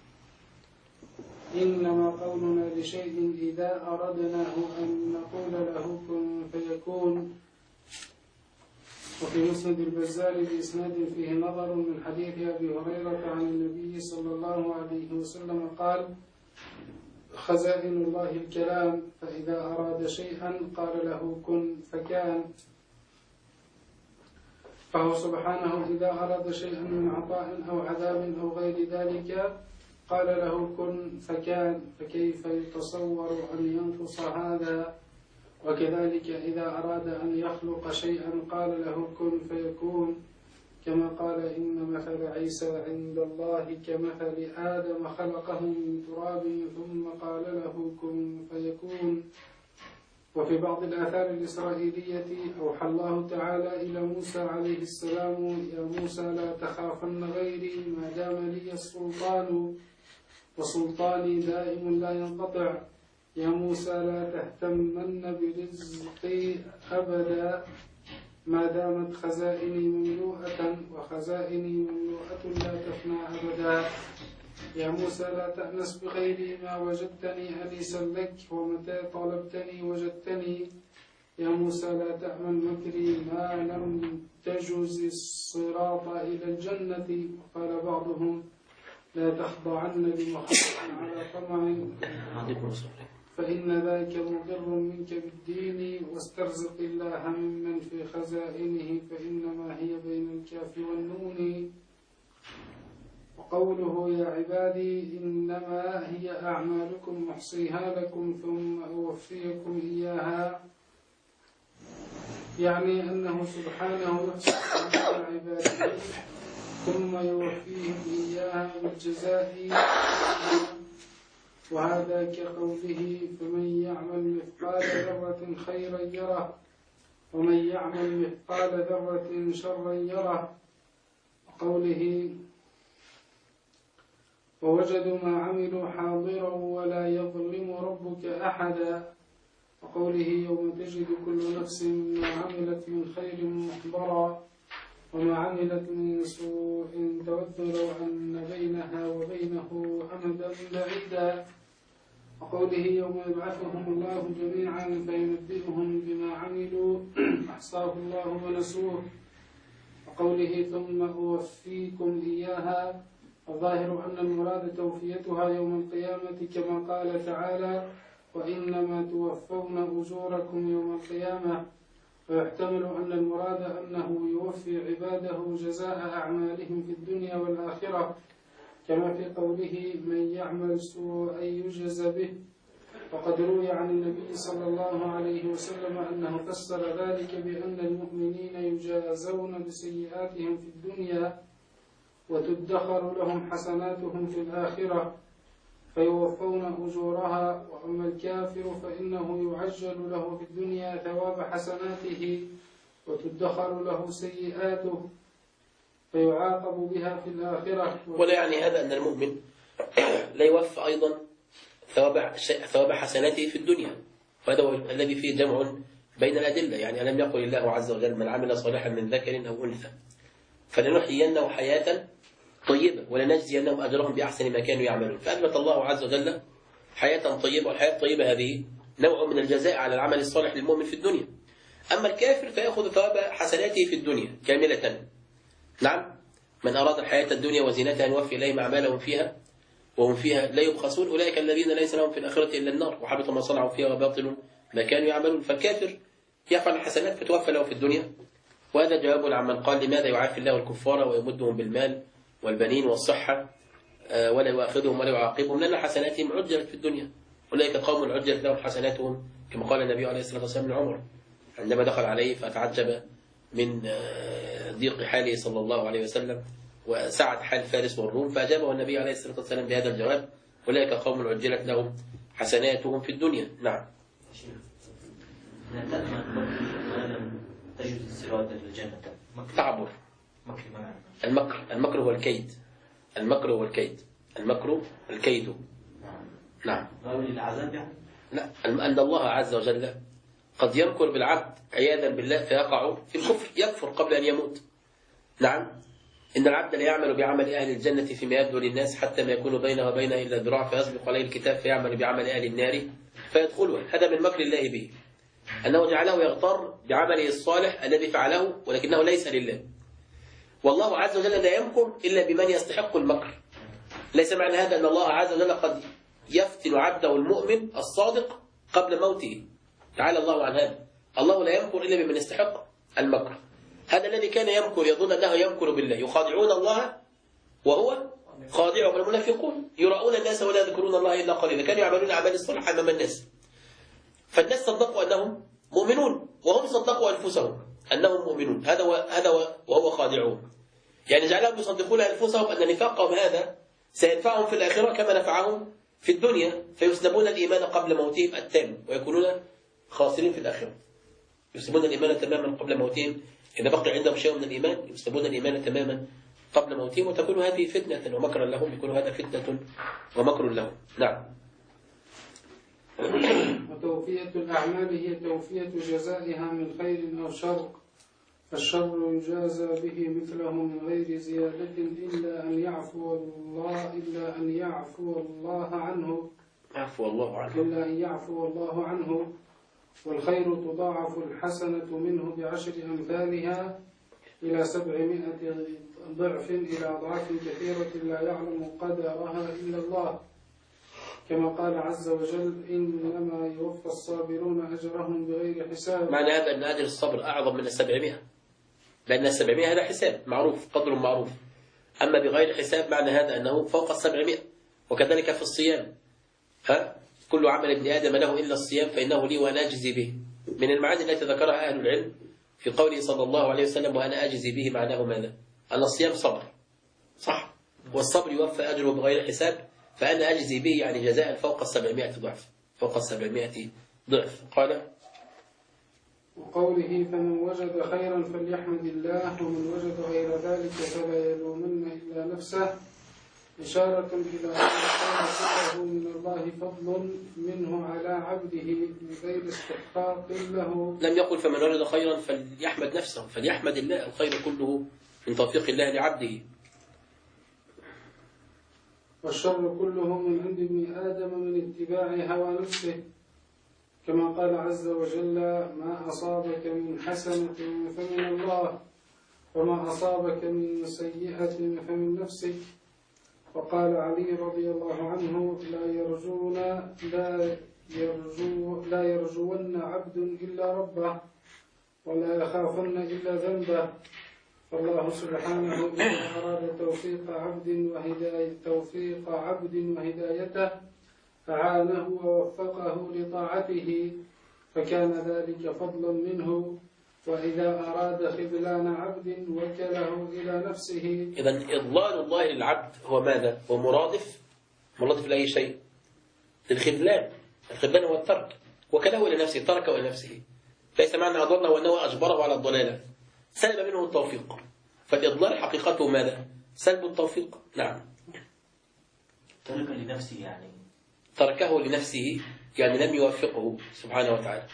إنما قولنا لشيء إذا أردناه أن نقول له كن فيكون. وفي مسند البزار بإسناد فيه نظر من حديث أبي هريرة عن النبي صلى الله عليه وسلم قال خزائن الله الكلام، فإذا أراد شيئا قال له كن فكان. فهو سبحانه إذا أراد شيئا من عطاء أو عذاب أو غير ذلك قال له كن فكان، فكيف يتصور أن ينقص هذا؟ وكذلك إذا أراد أن يخلق شيئا قال له كن فيكون، كما قال إن مثل عيسى عند الله كمثل آدم خلقه من تراب ثم قال له كن فيكون. وفي بعض الآثار الإسرائيلية أوحى الله تعالى إلى موسى عليه السلام يا موسى لا تخافن غيري ما دام لي السلطان وسلطاني دائم لا ينقطع، يا موسى لا تهتمن برزقي أبدا ما دامت خزائني مملوءة وخزائني مملوءة لا تفنى أبدا، يا موسى لا تأنس بغيري ما وجدتني أنيسا لك ومتى طلبتني وجدتني، يا موسى لا تأمن مكري ما لم تجز الصراط إلى الجنة. وقال بعضهم لا تخضعن لمخلوق على طمع فإن ذاك مضر منك بالدين، واسترزق الله ممن في خزائنه فإنما هي بين الكاف والنون. وقوله يا عبادي إنما هي أعمالكم أحصيها لكم ثم أوفيكم إياها، يعني أنه سبحانه يحصي أعمال عباده ثم يوفيهم إياها بالجزاء. وهذا كقوله فمن يعمل مثقال ذرة خيرا يره ومن يعمل مثقال ذرة شرا يره. وقوله ووجدوا ما عملوا حاضرا ولا يظلم ربك أحدا. وقوله يوم تجد كل نفس ما عملت من خير محضرا وما عملت من سوء تود لو أن بينها وبينه أمدا بعيدا. وقوله يوم يبعثهم الله جميعا فينبئهم بما عملوا أحصاه الله ونسوه. وقوله ثم أوفيكم إياها الظاهر أن المراد توفيتها يوم القيامة كما قال تعالى وإنما توفون أجوركم يوم القيامة، ويحتمل أن المراد أنه يوفي عباده جزاء أعمالهم في الدنيا والآخرة كما في قوله من يعمل سوءا يجز به. وقد روي عن النبي صلى الله عليه وسلم أنه فسر ذلك بأن المؤمنين يجازون بسيئاتهم في الدنيا وتدخر لهم حسناتهم في الآخرة فيوفون أجورها، وأما الكافر فإنه يعجل له في الدنيا ثواب حسناته وتدخر له سيئاته فيعاقب بها في الآخرة. ولا يعني هذا أن المؤمن لا يوفى أيضا ثواب حسناته في الدنيا، وهذا هو الذي فيه جمع بين الأدلة. يعني ألم يقل الله عز وجل من عمل صالحا من ذكر أو أنثى فلنحيينه حياة طيبة ولنجزينهم أجرهم بأحسن ما كانوا يعملون، فأثبت الله عز وجل حياة طيبة، والحياة الطيبة هذه نوع من الجزاء على العمل الصالح للمؤمن في الدنيا. أما الكافر فيأخذ ثواب حسناته في الدنيا كاملة. نعم، من أراد الحياة الدنيا وزينتها نوفي إليهم أعمالهم فيها وهم فيها لا يبخسون أولئك الذين ليس لهم في الآخرة إلا النار وحبط ما صنعوا فيها وباطل ما كانوا يعملون. فالكافر يفعل الحسنات فتوفى له في الدنيا، وهذا جواب عن من قال لماذا يعافي الله الكفار ويمدهم بالمال والبنين والصحة ولا يؤاخذهم ولا يعاقبهم، لأن حسناتهم عجلت في الدنيا. أولئك قوم عجلت لهم حسناتهم كما قال النبي عليه الصلاة والسلام لعمر عندما دخل عليه فتعجب من ضيق حاله صلى الله عليه وسلم وسعة حال فارس والروم، فأجابه النبي عليه الصلاة والسلام بهذا الجواب: أولئك قوم عجلت لهم حسناتهم في الدنيا. نعم. تجد السراد للجنة تعبر. المكر هو الكيد. المكر هو الكيد. المكر الكيد. نعم. العذاب يعني؟ لا، أن الله عز وجل قد يمكر بالعبد عياذا بالله فيقع في الكفر، يكفر قبل أن يموت. نعم. إن العبد لا يعمل بعمل أهل الجنة فيما يبدو للناس حتى ما يكون بينه وبينها إلا ذراع فيسبق عليه الكتاب فيعمل بعمل أهل النار فيدخلها. هذا من مكر الله به، أنه جعله يغتر بعمله الصالح الذي فعله ولكنه ليس لله. والله عز وجل لا يمكر إلا بمن يستحق المكر. ليس معنى هذا أن الله عز وجل قد يفتن عبده المؤمن الصادق قبل موته، تعالى الله عن هذا. الله لا يمكر إلا بمن يستحق المكر. هذا الذي كان يمكر يظن أنه يمكر بالله، يخادعون الله وهو خادعهم. المنافقون يراؤون الناس ولا يذكرون الله إلا قليلا، كانوا يعملون أعمال الصالحة أمام الناس، فالناس صدقوا أنهم مؤمنون وهم صدقوا أنفسهم أنهم مؤمنون. هذا وهو خادعهم، يعني جعلهم يصدقون أنفسهم أن نفاقهم هذا سينفعهم في الآخرة كما نفعهم في الدنيا، فيسلبون الإيمان قبل موتهم التام ويكونون خاسرين في الآخرة. يسلبون الإيمان تماما قبل موتهم، إذا بقي عندهم شيء من الإيمان يسلبون الإيمان تماما قبل موتهم، وتكون هذه فتنة ومكرا لهم، يكون هذا فتنة ومكر لهم. نعم. وتوفية الأعمال هي توفية جزائها من خير أو شر، فالشر يجازى به مثله من غير زيادة إلا أن يعفو الله عنه. إلا أن يعفو الله عنه. والخير تضاعف الحسنة منه ب10 أمثالها إلى 700 ضعف إلى أضعاف كثيرة لا يعلم قدرها إلا الله، كما قال عز وجل إنما يوفى الصابرون أجرهم بغير حساب. معنى هذا أن أجر الصبر أعظم من 700، لأن 700 هذا حساب معروف، قدر معروف. أما بغير حساب معنى هذا أنه فوق 700. وكذلك في الصيام، كل عمل ابن آدم له إلا الصيام فإنه لي وأنا أجزي به. من المعاني التي ذكرها أهل العلم في قوله صلى الله عليه وسلم وأنا أجزي به، معناه ماذا؟ أن الصيام صبر، صح، والصبر يوفى أجره بغير حساب، فأنا أجزي به يعني جزاء فوق 700 ضعف، فوق 700 ضعف. قال وقوله فمن وجد خيرا فليحمد الله ومن وجد غير ذلك فلا يلومن إلا نفسه، إشارة إلى أن الخير كله من الله فضل منه على عبده بغير استحقاق له. لم يقل فمن وجد خيرا فليحمد نفسه، فليحمد الله، الخير كله من توفيق الله لعبده. والشر كله من عند ابن آدم من اتباع هوى نفسه، كما قال عز وجل ما أصابك من حسنة فمن الله وما أصابك من سيئة فمن نفسك. وقال علي رضي الله عنه لا يرجون عبد إلا ربه ولا يخافن إلا ذنبه. فالله سبحانه إذا أراد توفيق عبد وهدايته أعانه ووفقه لطاعته فكان ذلك فضلا منه، وإذا أراد خذلان عبد وكله إلى نفسه. إذن إضلال الله للعبد هو ماذا؟ هو مرادف لأي شيء؟ للخذلان. الخذلان هو الترك، وكله إلى نفسه، تركه إلى نفسه. ليس معنى أضلنا وأنه أجبره على الضلالة، سلب منه التوفيق. فالإضلال حقيقته ماذا؟ سلب التوفيق. نعم. تركه لنفسه تركه لنفسه يعني لم يوفقه سبحانه وتعالى.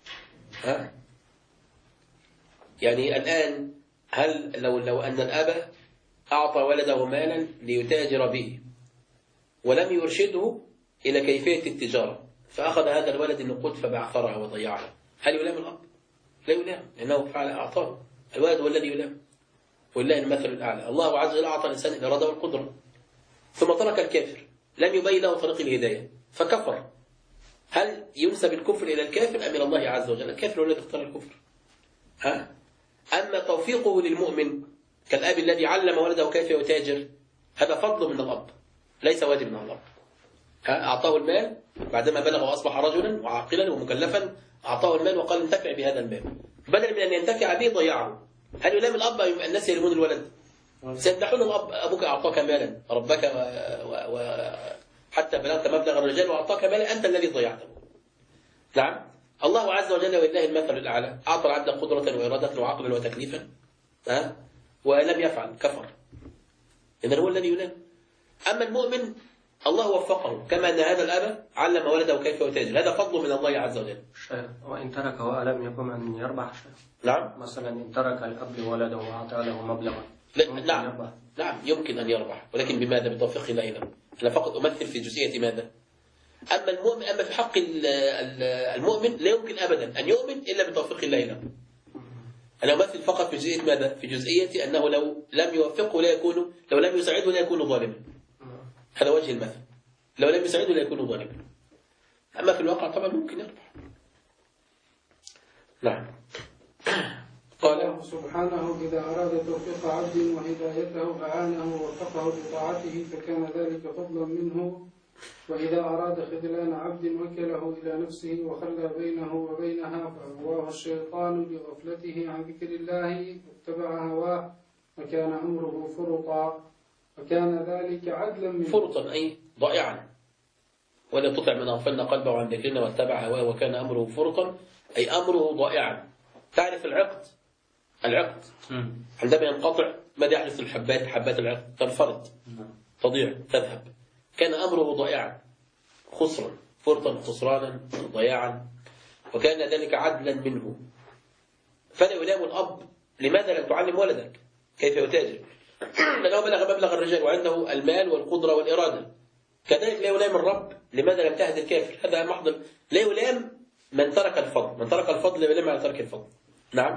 يعني الآن هل لو أن الأب أعطى ولده مالا ليتاجر به ولم يرشده إلى كيفية التجارة، فأخذ هذا الولد النقود فبعثرها وضيعها، هل يلام الأب؟ لا يلام، لأنه فعل أعطاه. الولد هو الذي يلام، ولله المثل الأعلى. الله عز وجل أعطى الإنسان الإرادة والقدرة، ثم ترك الكافر، لم يبين له طريق الهداية فكفر. هل ينسب الكفر إلى الكافر أم إلى الله عز وجل؟ الكافر هو الذي اختار الكفر. أما توفيقه للمؤمن كالأب الذي علم ولده كيف يتاجر، هذا فضل من الأب، ليس واجب من الأب. أعطاه المال بعدما بلغ وأصبح رجلا وعاقلا ومكلفا، أعطاه المال وقال انتفع بهذا المال، بدل من أن ينتفع به ضيعه. هل يلام الأب أم الناس يلمون الولد؟ سيمدحون الأب، أبوك أعطاك مالا، ربك حتى بلغت مبلغ الرجال وأعطاك مالا، أنت الذي ضيعته. نعم. الله عز وجل ولله المثل الأعلى، أعطى العبد قدرة وإرادة وعقلا وتكليفا ولم يفعل، كفر. إذن هو الذي يلام. أما المؤمن الله وفقه، كما أن هذا الأب علم ولده كيف يتاجر، هذا فضل من الله عز وجل. وإن ترك ولم يكن أن يربح شيء. نعم. مثلا إن ترك الأب ولده وأعطى له مبلغا. نعم يمكن أن يربح، ولكن بماذا؟ بتوفيق الله له. أنا فقط أمثل في جزئية ماذا؟ أما في حق المؤمن لا يمكن أبدا أن يؤمن إلا بتوفيق الله له. أنا أمثل فقط في جزئية ماذا؟ في جزئية أنه لو لم يوفقه لو لم يساعده لا يكون ظالما. هذا وجه المثل. لو لم يساعده لا يكون ظالما. أما في الواقع طبعا ممكن يربح. نعم. قال الله سبحانه إذا أراد توفيق عبد وهدايته أعانه ووفقه لطاعته فكان ذلك فضلا منه، وإذا أراد خذلان عبد وكله إلى نفسه وخلى بينه وبينها فأغواه الشيطان بغفلته عن ذكر الله واتبع هواه وكان أمره فرطا، وكان ذلك عدلا منه. فرطا أي ضائعا. ولا تطع من أغفلنا قلبه عن ذكرنا واتبع هواه وكان أمره فرطا أي أمره ضائعا. تعرف العقد عندما ينقطع ماذا يحدث للحبات؟ حبات العقد تنفرط، تضيع، تذهب. كان أمره ضائعا، خسرا، فرطا، خسرانا، ضياعا، وكان ذلك عدلا منه. فلا يلام الأب لماذا لا تعلم ولدك كيف يتاجر؟ لأنه بلغ مبلغ الرجال وعنده المال والقدرة والإرادة. كذلك لا يلام الرب لماذا لم تهد الكافر. هذا محضر. لا يلام من ترك الفضل، من ترك الفضل لا يلام على ترك الفضل. نعم.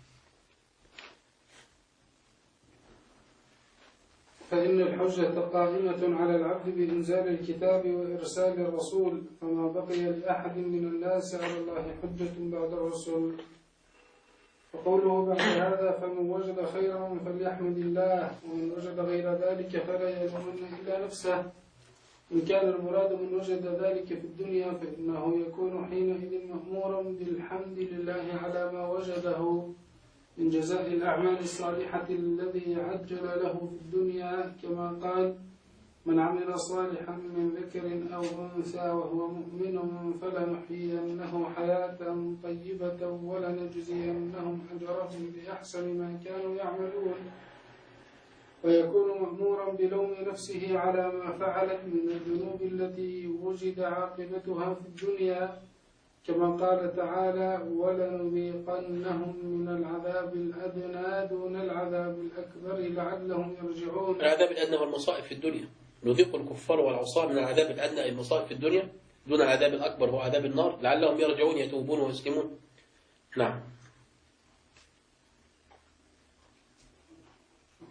فإن الحجة قائمة على العبد بإنزال الكتاب وإرسال الرسول، فما بقي لأحد من الناس على الله حجة بعد الرسول. وقوله بعد هذا فمن وجد خيرا فليحمد الله ومن وجد غير ذلك فلا يلومن إلا نفسه. إن كان المراد من وجد ذلك في الدنيا فإنه يكون حينئذ مأمورا بالحمد لله على ما وجده من جزاء الأعمال الصالحة الذي عجل له في الدنيا، كما قال من عمل صالحا من ذكر أو أنثى وهو مؤمن فلنحيينه حياة طيبة ولنجزينهم أجرهم بأحسن ما كانوا يعملون. ويكون مأمورا بلوم نفسه على ما فعلت من الذنوب التي وجد عاقبتها في الدنيا، كما قال تعالى ولنذيقنهم من العذاب الأدنى دون العذاب الأكبر لعلهم يرجعون. العذاب الأدنى والمصائب في الدنيا، نذيق الكفار والعصاة من العذاب الأدنى المصائب في الدنيا دون العذاب الأكبر هو عذاب النار لعلهم يرجعون يتوبون ويسلمون. نعم.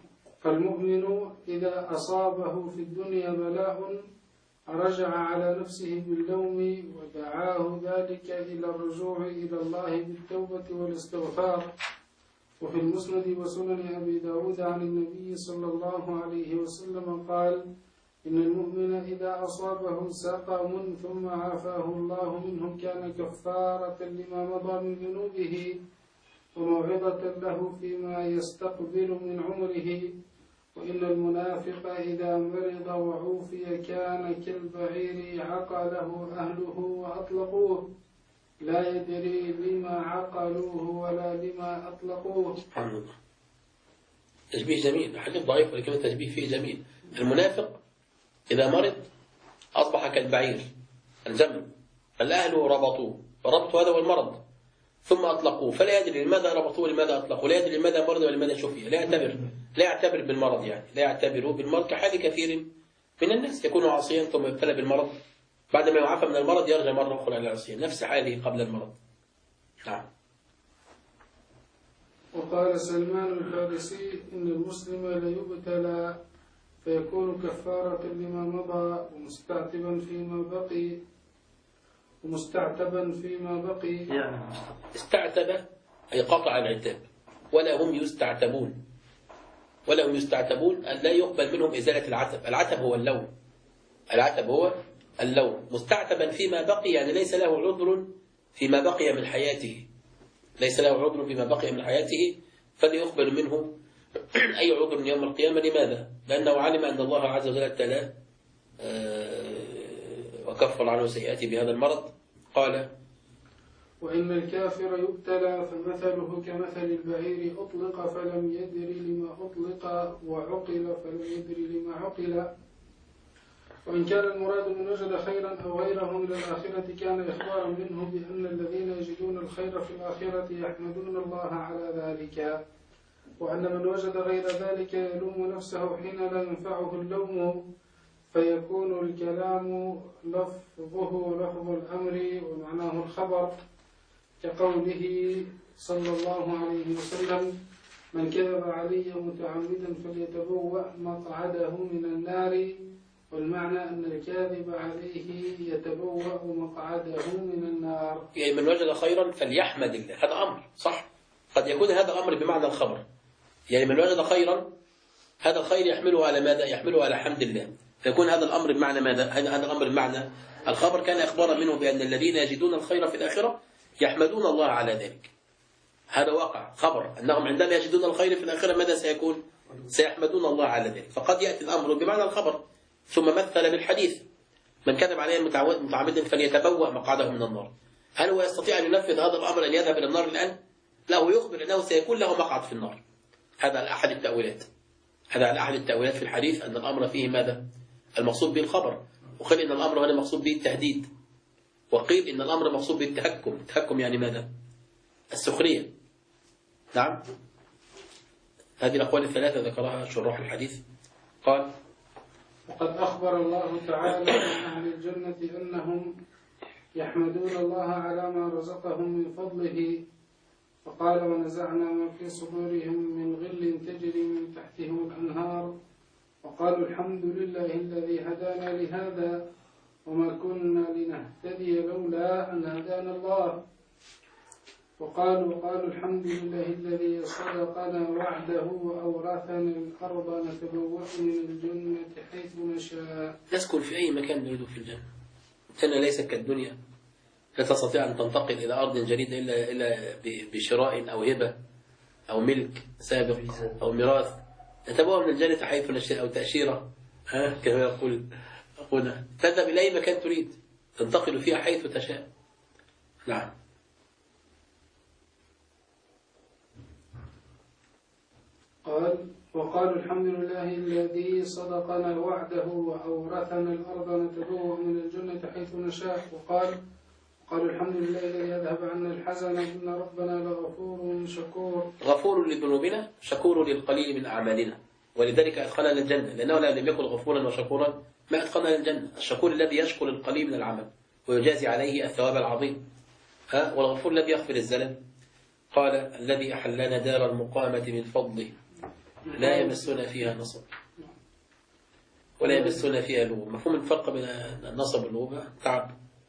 فالمؤمن إذا أصابه في الدنيا بلاء رجع على نفسه باللوم ودعاه ذلك إلى الرجوع إلى الله بالتوبة والاستغفار. وفي المسند وسنن أبي داود عن النبي صلى الله عليه وسلم قال: إن المؤمن إذا أصابه سقم ثم عافاه الله منه كان كفارة لما مضى من ذنوبه وموعظة له فيما يستقبل من عمره. وإن المنافق إذا مرض وعوفي كان كالبعير عقله أهله وأطلقوه لا يدري لما عقلوه ولا لما أطلقوه. سبحان الله. تشبيه جميل، حديث ضعيف ولكن التشبيه فيه جميل. المنافق إذا مرض أصبح كالبعير الجمل، الأهل ربطوه، وربطوا هذا والمرض ثم أطلقوه فلا يدري لماذا ربطوه ولماذا أطلقوه، لا يدري لماذا مرض ولماذا شفي، لا يعتبر بالمرض، يعني لا يعتبره بالمرض كحال كثير من الناس يكون عاصيا ثم يبتلى بالمرض بعدما يعافى من المرض يرجع مرة أخرى إلى العصيان، نفس حاله قبل المرض. نعم. وقال سلمان الفارسي: إن المسلم ليبتلى فيكون كفارة لما مضى ومستعتبا فيما بقي. استعتب أي قطع العتاب، ولا هم يستعتبون أن لا يقبل منهم إزالة العتب. العتب هو اللوم. مستعتبا فيما بقي يعني ليس له عذر فيما بقي من حياته، فليقبل منه أي عذر من يوم القيامة. لماذا؟ لأنه علم أن الله عز وجل ابتلاه وكفر عنه سيئاته بهذا المرض. قال: وإن الكافر يبتلى فمثله كمثل البعير أطلق فلم يدر لما أطلق وعقل فلم يدر لما عقل. وإن كان المراد من وجد خيرا أو غيره من الآخرة كان إخبارا منه بأن الذين يجدون الخير في الآخرة يحمدون الله على ذلك، وأن من وجد غير ذلك يلوم نفسه حين لا ينفعه اللوم، فيكون الكلام لفظه لفظ الأمر ومعناه الخبر، كقوله صلى الله عليه وسلم: من كذب علي متعمدا فليتبوأ مقعده من النار. والمعنى أن الكاذب عليه يتبوأ مقعده من النار. يعني من وجد خيرا فليحمد الله، هذا أمر صح؟ قد يكون هذا أمر بمعنى الخبر، يعني من وجد خيرا هذا الخير يحمله على ماذا؟ يحمله على حمد الله، فيكون هذا الأمر بمعنى ماذا؟ هذا الأمر بمعنى الخبر، كان إخبارا منه بأن الذين يجدون الخير في الآخرة يحمدون الله على ذلك. هذا واقع خبر أنهم عندما يجدون الخير في الآخرة ماذا سيكون؟ سيحمدون الله على ذلك. فقد يأتي الأمر بمعنى الخبر ثم مثل بالحديث: من كذب عليه متعمدا فليتبوأ مقعده من النار. هل هو يستطيع أن ينفذ هذا الأمر أن يذهب إلى النار الآن؟ لا، هو يخبر أنه سيكون له مقعد في النار. هذا على أحد التأويلات في الحديث، أن الأمر فيه ماذا؟ المقصود به الخبر، وقيل إن الأمر هنا مقصود به التهديد، وقيل إن الأمر مقصود به التهكم. التهكم يعني ماذا؟ السخرية. نعم. هذه الأقوال الثلاثة ذكرها شراح الحديث. قال: وقد أخبر الله تعالى عن أهل الجنة أنهم يحمدون الله على ما رزقهم من فضله، فقال: ونزعنا ما في صدورهم من غل تجري من تحتهم الأنهار، وقالوا الحمد لله الذي هدانا لهذا وما كنا لنهتدي لولا أن هدانا الله. وقالوا الحمد لله الذي صدقنا وعده وأورثنا الأرض نتبوأ من الجنة حيث نشاء. نسكن في أي مكان نريد في الجنة. الجنة ليست كالدنيا، لا تستطيع أن تنتقل إلى أرض جديدة إلا بشراء أو هبة أو ملك سابق أو ميراث. نتبوأ من الجنة حيث نشاء أو تأشيرة، كما يقول أخونا. تذهب إلى أي مكان تريد، تنتقل فيها حيث تشاء. نعم. وقالوا الحمد لله الذي صدقنا وعده وأورثنا الأرض نتبوأ من الجنة حيث نشاء. وقالوا الحمد لله الذي أذهب عنا الحزن إن ربنا لغفور شكور. غفور لذنوبنا، شكور للقليل من أعمالنا، ولذلك أدخلنا الجنة، لأنه لم يكن غفورا وشكورا ما أدخلنا الجنة. الشكور الذي يشكر القليل من العمل ويجازي عليه الثواب العظيم، والغفور الذي يغفر الزلل. قال: الذي أحلنا دار المقامة من فضله لا يمسنا فيها نصب ولا يمسنا فيها لغوب. مفهوم الفرق بين النصب واللغوب؟ تعب.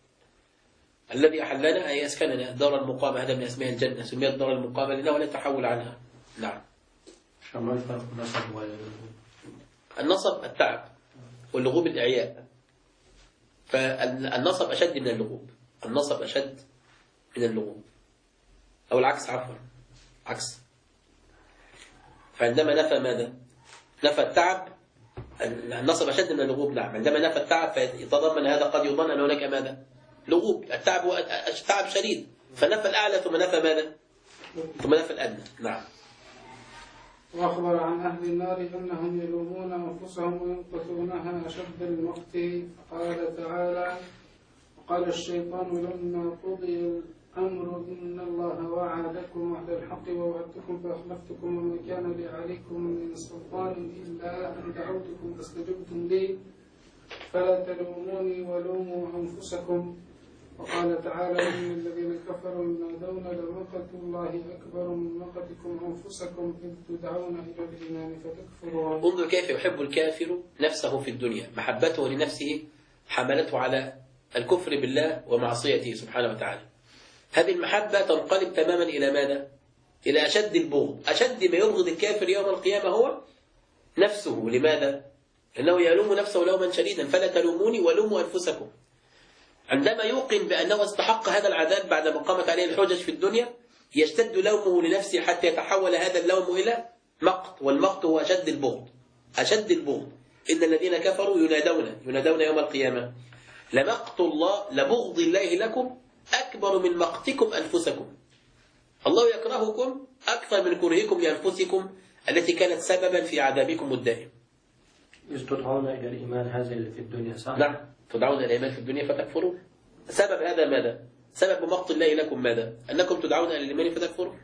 الذي أحلنا أي أسكننا دار المقامة، هذا من أسماء الجنة، سميت دار المقامة لله ولا تحول عنها. نعم. ما الفرق بين النصب واللغوب؟ النصب التعب واللغوب الإعياء. فالنصب أشد من اللغوب، النصب أشد من اللغوب، أو العكس، عفوا عكس. فعندما نفى ماذا؟ نفى التعب. النصب أشد من اللغوب. نعم. عندما نفى التعب فيتضمن هذا قد يظن أن هناك ماذا؟ لغوب. التعب هو تعب شديد، فنفى الأعلى ثم نفى ماذا؟ ثم نفى الأدنى. نعم. وأخبر عن أهل النار أنهم يلومون أنفسهم وينقذونها أشد المقت. قال تعالى: وقال الشيطان لما قضي الأمر إن الله وعدكم وعد الحق ووعدتكم فأخلفتكم وما كان لي عليكم من سلطان إلا أن دعوتكم فاستجبتم لي فلا تلوموني ولوموا أنفسكم. وقال تعالى: إن الذين كفروا ينادون لمقت الله أكبر من مقتكم أنفسكم إذ تدعون إلى الإيمان فتكفرون. انظر كيف يحب الكافر نفسه في الدنيا، محبته لنفسه حملته على الكفر بالله ومعصيته سبحانه وتعالى. هذه المحبة تنقلب تماما إلى ماذا؟ إلى أشد البغض. أشد ما يبغض الكافر يوم القيامة هو نفسه. لماذا؟ لأنه يلوم نفسه لوما شديدا. فلا تلوموني ولوموا أنفسكم. عندما يوقن بأنه استحق هذا العذاب بعدما قامت عليه الحجج في الدنيا، يشتد لومه لنفسه حتى يتحول هذا اللوم إلى مقت، والمقت هو أشد البغض. أشد البغض. إن الذين كفروا ينادون يوم القيامة لمقت الله لبغض الله لكم أكبر من مقتكم أنفسكم. الله يكرهكم أكثر من كرهكم لأنفسكم التي كانت سببا في عذابكم الدائم. تدعون إلى الإيمان هذا اللي في الدنيا، صح؟ نعم، تدعون إلى الإيمان في الدنيا فتكفرون. سبب هذا ماذا؟ سبب مقت الله لكم ماذا؟ أنكم تدعون إلى الإيمان فتكفرون.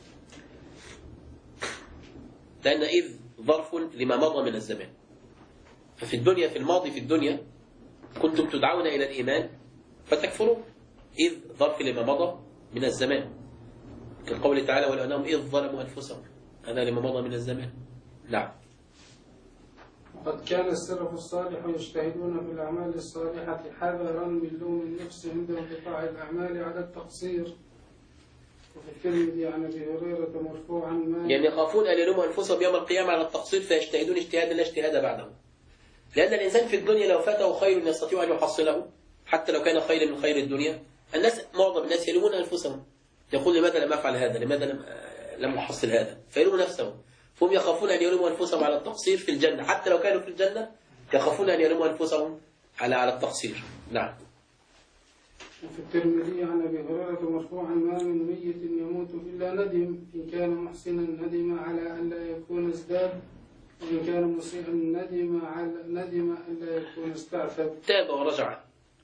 لأن إذ ظرف لما مضى من الزمان. ففي الدنيا، في الماضي في الدنيا كنتم تدعون إلى الإيمان فتكفرون. إذ ظرف لما مضى من الزمان، كقول تعالى: ولو أنهم إذ ظلموا أنفسهم، هذا لما مضى من الزمان. نعم. وقد كان السلف الصالح يجتهدون في الأعمال الصالحة حذرا من لوم النفس عند انقطاع الأعمال على التقصير. وفي الترمذي عن أبي هريرة مرفوعا يعني يخافون أن يلوموا أنفسهم يوم القيامة على التقصير فيجتهدون اجتهادا لا اجتهاد بعده. لأن الإنسان في الدنيا لو فاته خير يستطيع أن يحصله حتى لو كان خيرا من خير الدنيا. معظم الناس يلومون أنفسهم، يقول: لماذا لم أفعل هذا؟ لماذا لم أحصل هذا؟ فيلوموا نفسهم. فهم يخافون أن يلوموا أنفسهم على التقصير في الجنة، حتى لو كانوا في الجنة يخافون أن يلوموا أنفسهم على التقصير. نعم. وفي الترمذي عن أبي هريرة مرفوعا: ما من ميت يموت إلا ندم، إن كان محسنا ندم على أن لا يكون ازداد، وإن كان مسيئا ندم أن لا يكون استعتب. تاب ورجع.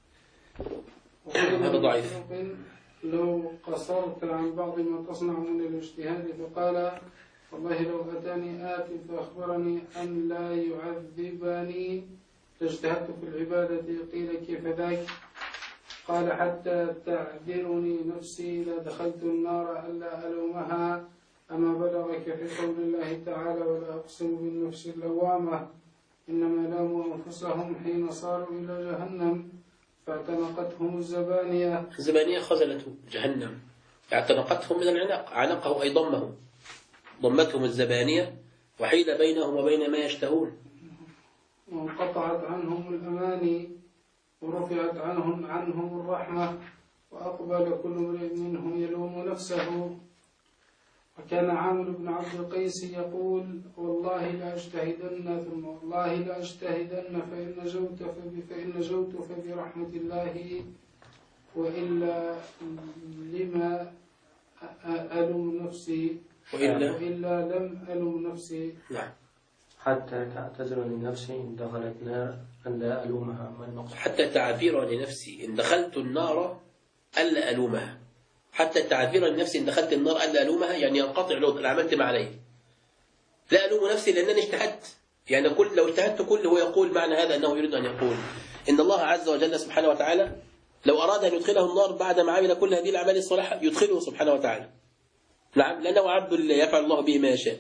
هذا ضعيف. لو قصرت عن بعض ما تصنع من الاجتهاد، فقال: والله لو أتاني آت فأخبرني أن لا يعذبني لاجتهدت في العبادة. قيل: كيف ذاك؟ قال: حتى تعذرني نفسي لدخلت النار ألا ألومها. أما بلغك في قول الله تعالى: ولا أقسم بالنفس اللوامة إنما لاموا أنفسهم حين صاروا إلى جهنم فاعتنقتهم الزبانية. الزبانية خزنة جهنم، اعتنقتهم من العنق، عنقه أي ضمه، ضمتهم الزبانية وحيل بينهم وبين ما يشتهون. وانقطعت عنهم الأماني ورفعت عنهم الرحمة، وأقبل كل امرئ منهم يلوم نفسه. وكان عامر بن عبد القيس يقول: والله لأجتهدن ثم والله لأجتهدن فإن نجوت فبرحمة الله، وإلا لما ألوم نفسي، وإلا لم ألوم نفسي. نعم. حتى تعتذر لنفسي إن دخلت نار أن لا ألومها. حتى تعذير لنفسي إن دخلت النار ألا ألومها. حتى تعذير لنفسي إن دخلت النار ألا ألومها، يعني ينقطع العذر، عملت ما عليه. لا ألوم نفسي لأنني اجتهدت. يعني لو اجتهدت كله، هو يقول معنى هذا أنه يريد أن يقول إن الله عز وجل سبحانه وتعالى لو أراد أن يدخله النار بعد ما عمل كل هذه الأعمال الصالحة يدخله سبحانه وتعالى. نعم، لأنه عبد يفعل الله به ما يشاء.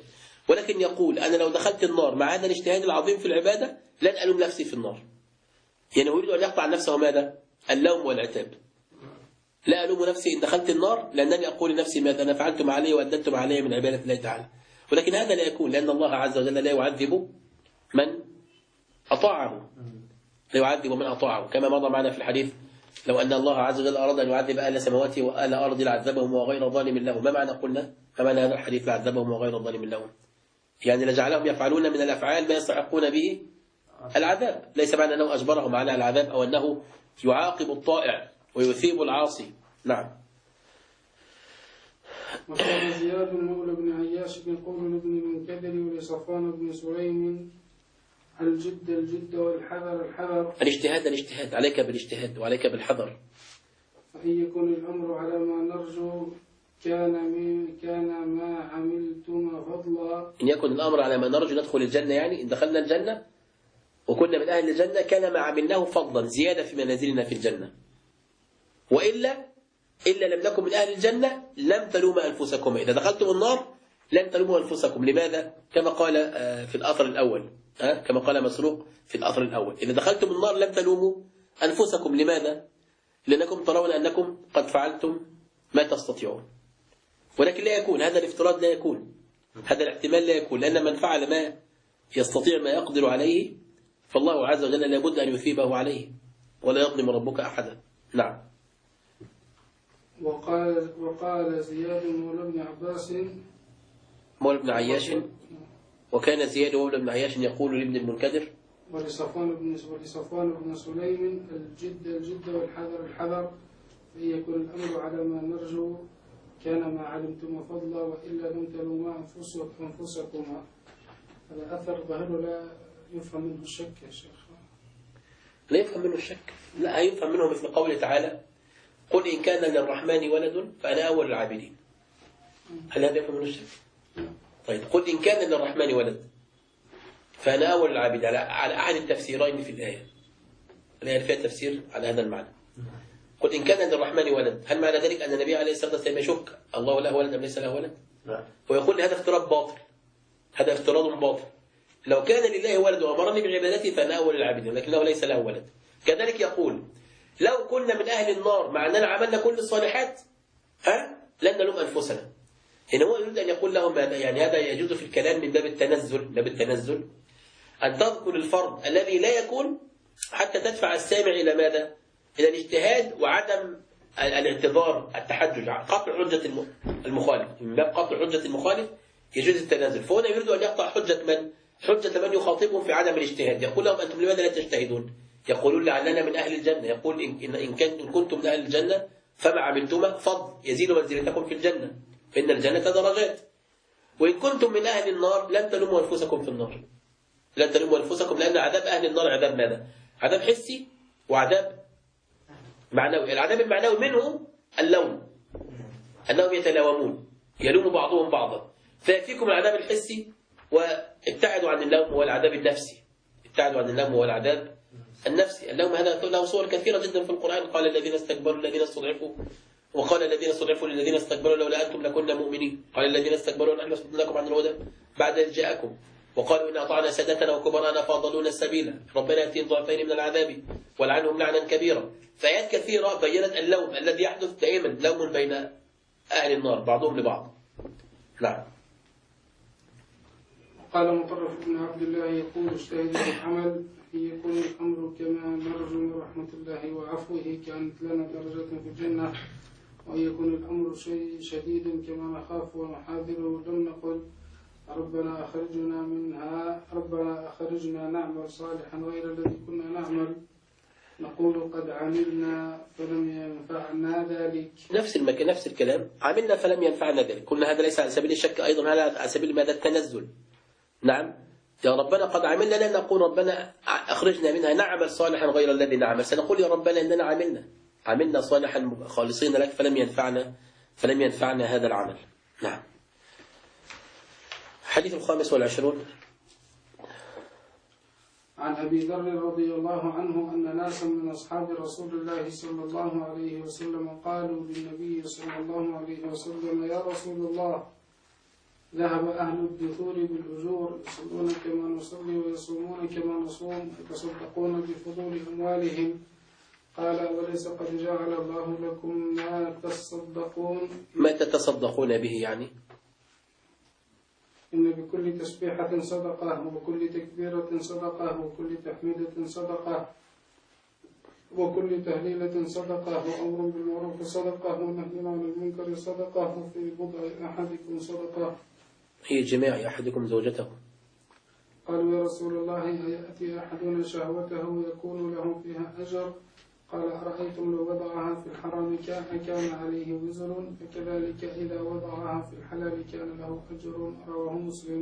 ولكن يقول أنا لو دخلت النار مع هذا الاجتهاد العظيم في العبادة لن ألوم نفسي في النار. يعني يريد أن يقطع نفسه ماذا؟ اللوم والعتاب. لا ألوم نفسي إن دخلت النار لأنني أقول لنفسي ماذا أنا فعلت ما علي وأدنت ما علي من عبادة الله تعالى. ولكن هذا لا يكون، لأن الله عز وجل لا يعذب من أطاعه، لا يعذب من أطاعه، كما مضى معنا في الحديث لو أن الله عز وجل أراد أن يعذب أهل سماواته وأهل أرض لعذبهم وغير ظالم لهم. ما معنى قلنا؟ ما معنى هذا الحديث لعذبهم وغير ظالم لهم؟ يعني لجعلهم يفعلون من الأفعال ما يستحقون به العذاب، ليس معنى أنه أجبرهم على العذاب أو أنه يعاقب الطائع ويثيب العاصي. نعم. وكان زياد مولى بن عياش يقول لابن المنكدر ولصفوان بن سليم الجد والحذر الاجتهاد عليك بالاجتهاد وعليك بالحذر. فإن يكون الأمر على ما نرجو كان ما عملتم فضلا. إن يكن الأمر على ما نرجو ندخل الجنة، يعني إن دخلنا الجنة وكنا من أهل الجنة كان ما عملناه فضلا زيادة في منازلنا في الجنة. وإلا لم نكن من أهل الجنة لم تلوموا أنفسكم. إذا دخلتم النار لن تلوموا أنفسكم. لماذا؟ كما قال في الأثر الأول، كما قال مسروق في الأثر الأول، إذا دخلتم النار لم تلوموا أنفسكم. لماذا؟ لأنكم ترون أنكم قد فعلتم ما تستطيعون. ولكن لا يكون هذا الافتراض، لا يكون هذا الاحتمال، لا يكون، لأن من فعل ما يستطيع ما يقدر عليه فالله عز وجل لابد أن يثيبه عليه ولا يظلم ربك أحدا. نعم. وقال زياد مولى بن عباس مولى بن عياش، وكان زياد مولى بن عياش يقول لابن المنكدر ولصفوان بن سليم الجد والحذر فإن يكون الأمر على ما نرجو كان ما علمتم فضلا وإلا لم تلوما أنفسكما. هذا أثر ظاهره لا يفهم منه الشك يا شيخ. لا يفهم منه الشك، لا يفهم منه مثل قوله تعالى قل إن كان للرحمن ولد فأنا أول العابدين. هل هذا يفهم منه الشك؟ طيب قل إن كان للرحمن ولد فأنا أول العابدين على أحد التفسيرين في الآية. الآية فيها تفسير على هذا المعنى. قل إن كان للرحمن ولد، هل معنى ذلك أن النبي عليه الصلاة والسلام يشك الله له ولد أم ليس له ولد؟ لا. ويقول هذا افتراض باطل، هذا افتراض باطل. لو كان لله ولد وأمرني بعبادته فأنا أول العابدين، لكنه ليس له ولد. كذلك يقول لو كنا من أهل النار مع أننا عملنا كل الصالحات لن نلوم أنفسنا. هنا هو يريد أن يقول لهم يعني هذا يجوز في الكلام من باب التنزل أن تذكر الفرض الذي لا يكون حتى تدفع السامع إلى ماذا؟ إلى الاجتهاد وعدم الاعتذار، التحجج، قطع حجة المخالف. من باب قطع حجة المخالف يجوز التنازل. فهنا يريد أن يقطع حجة من يخاطبهم في عدم الاجتهاد. يقول لهم أنتم لماذا لا تجتهدون؟ يقولون لعلنا من أهل الجنة. يقول إن كنتم من أهل الجنة فما عملتم فضل يزيد منزلتكم في الجنة، فإن الجنة درجات. وإن كنتم من أهل النار لن تلوموا أنفسكم في النار، لن تلوموا أنفسكم، لأن عذاب أهل النار عذاب ماذا؟ عذاب حسي وعذاب معنوي. العذاب المعنوي منه اللوم، أنهم يتلاومون يلوم بعضهم بعضا. فيكفيكم العذاب الحسي وابتعدوا عن اللوم والعذاب النفسي. ابتعدوا عن اللوم والعذاب النفسي. اللوم هذا له صور كثيرة جدا في القرآن. قال الذين استكبروا الذين استضعفوا، وقال الذين استضعفوا للذين استكبروا لولا أنتم لكنا مؤمنين. قال الذين استكبروا نحن صدناكم عن الهدى بعد إذ جاءكم، وقالوا إن أطعنا سادتنا وكبرانا فأضلونا السبيل ربنا يأتيهم ضعفين من العذاب ولعنهم لعنا كبيرا. فآيات كثيرة بينت اللوم الذي يحدث دائما، لوم بين أهل النار بعضهم لبعض. نعم. قال مطرف بن عبد الله يقول اجتهد في العمل يكون الأمر كما نرجو من رحمة الله وعفوه كانت لنا درجة في الجنة، وأن يكون الأمر شديدا كما نخاف ونحاذره لم نقل ربنا أخرجنا نعمل صالحا غير الذي كنا نعمل، نقول قد عملنا فلم ينفعنا ذلك. نفس الكلام، عملنا فلم ينفعنا ذلك. قلنا هذا ليس على سبيل الشك أيضا، هذا على سبيل ماذا؟ التنزل. نعم، يا ربنا قد عملنا لن نقول ربنا أخرجنا منها نعمل صالحا غير الذي نعمل، سنقول يا ربنا إننا عملنا صالحا خالصين لك فلم ينفعنا هذا العمل. نعم. حديث 25 عن أبي ذر رضي الله عنه أن ناسا من أصحاب رسول الله صلى الله عليه وسلم قالوا للنبي صلى الله عليه وسلم يا رسول الله ذهب أهل الدثور بالأجور يصلون كما نصلي ويصومون كما نصوم ويتصدقون بفضول أموالهم. قال وليس قد جعل الله لكم ما تصدقون. ما تتصدقون به يعني؟ إن بكل تسبيحة صدقة وبكل تكبيرة صدقة وكل تحميدة صدقة وكل تهليلة صدقة وأمر بالمعروف صدقة ونهي عن المنكر صدقة وفي بضع أحدكم صدقة. هي جماع أحدكم زوجته. قالوا يا رسول الله يأتي أحدنا شهوته يكون له فيها أجر؟ قال أرأيتم لو وضعها في الحرام كان عليه وزر فكذلك إذا وضعها في الحلال كان له أجر. رواه مسلم.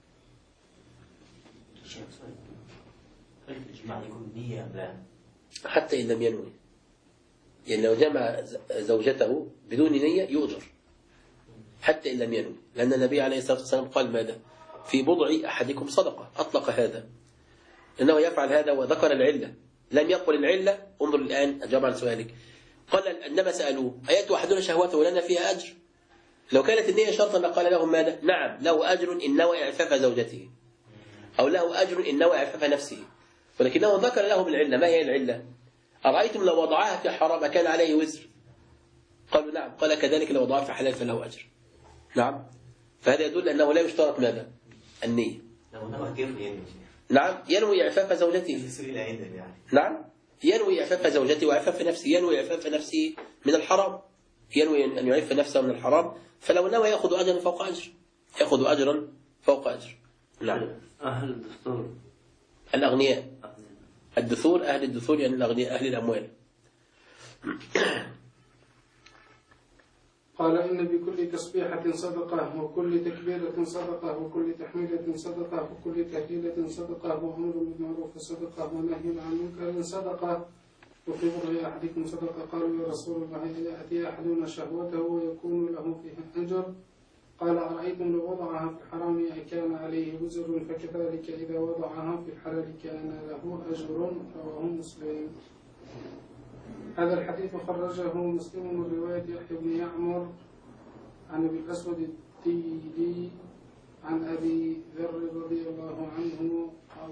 هل الإجماع يكون نية أم لا؟ حتى إن لم ينوي، يعني لو جمع زوجته بدون نية يؤجر حتى إن لم ينوي، لأن النبي عليه الصلاة والسلام قال ماذا؟ في بضع أحدكم صدقة، أطلق هذا إنه يفعل هذا وذكر العلة، لم يقل العلة. انظر الآن أجاب عن سؤالك. قال إنما سألوه أيأتي أحدنا شهوته ولنا فيها أجر؟ لو كانت النية شرطا لقال لهم ماذا؟ نعم له أجر إن نوى إعفاف زوجته، أو له أجر إن نوى إعفاف نفسه، ولكنه ذكر لهم العلة. ما هي العلة؟ أرأيتم لو وضعها في حرام كان عليه وزر؟ قالوا نعم. قال كذلك لو وضعها في حلال فله أجر. نعم. فهذا يدل أنه لا يشترط ماذا؟ النية. نعم ينوي إعفاف زوجته. نعم ينوي إعفاف زوجته وإعفاف نفسه، ينوي إعفاف نفسه من الحرام، ينوي أن يعف نفسه من الحرام، فلو نوى يأخذ أجرا فوق أجر، يأخذ أجرا فوق أجر. نعم. أهل الدثور الأغنياء، الدثور أهل الدثور يعني الأغنياء أهل الأموال. قال إن بكل تسبيحة صدقة وكل تكبيرة صدقة وكل تحميدة صدقة وكل تهليلة صدقة وأمر بالمعروف صدقة ونهي عن منكر صدقة وفي بضع أحدكم صدقة. قالوا يا رسول الله يأتي أحدنا شهوته ويكون له فيها أجر؟ قال أرأيتم لو وضعها في الحرام كان عليه وزر فكذلك إذا وضعها في الحلال كان له أجر. رواه مسلم. هذا الحديث خرجه مسلم من رواية يحيى بن يعمر عن أبي الأسود التيلي عن أبي ذر رضي الله عنه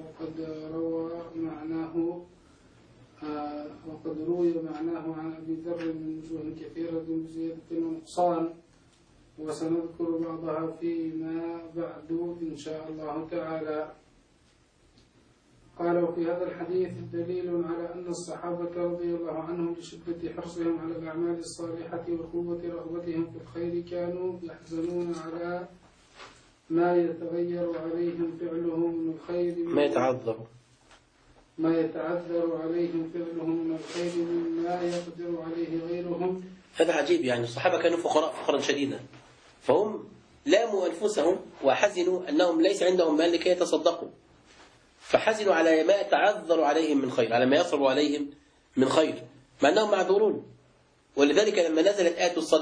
وقد روي معناه عن أبي ذر من وجوه كثيرة بزيادة ونقصان، وسنذكر بعضها فيما بعد إن شاء الله تعالى. قال وفي هذا الحديث دليل على أن الصحابة رضي الله عنهم لشدة حرصهم على الأعمال الصالحة وقوة رغبتهم في الخير كانوا يحزنون على ما يتغير عليهم فعله من الخير ما يتعذر عليهم فعله من الخير مما يقدر عليه غيرهم. هذا عجيب، يعني الصحابة كانوا فقرا شديدا، فهم لاموا أنفسهم وحزنوا أنهم ليس عندهم مال لكي يتصدقوا، فحزنوا على ما يتعذر عليهم من خير، على ما يصعب عليهم من خير، مع أنهم معذورون. ولذلك لما نزلت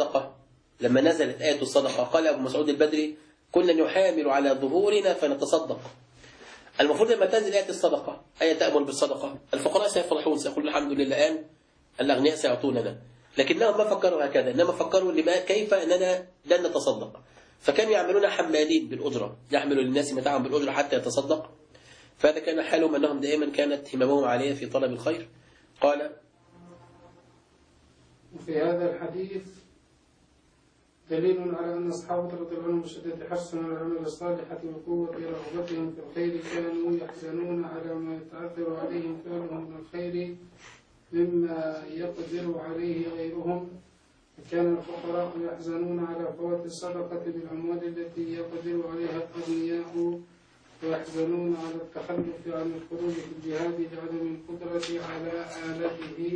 آية الصدقة قال أبو مسعود البدري كنا نحامل على ظهورنا فنتصدق. المفروض لما تنزل آية الصدقة، آية تأمر بالصدقة، الفقراء سيفرحون، سيقولون الحمد لله الآن الأغنياء سيعطوننا، لكنهم ما فكروا هكذا، إنما فكروا كيف أننا لن نتصدق، فكانوا يعملون حمالين بالأجرة، يحملوا للناس متاعهم بالأجرة حتى يتصدق. فهذا كان حالهم أنهم دائما كانت هممهم عالية في طلب الخير. قال وفي هذا الحديث دليل على أن أصحاب رضي الله عنهم بشدة حرصهم على العمل الصالحة وقوة رغبتهم في الخير كانوا يحزنون على ما يتعذر عليهم فعله من الخير مما يقدر عليه غيرهم. كان الفقراء يحزنون على فوات الصدقة بالأموال التي يقدر عليها الأغنياء، ويحزنون على التخلف عن الخروج في الجهاد لعدم القدرة على آلته،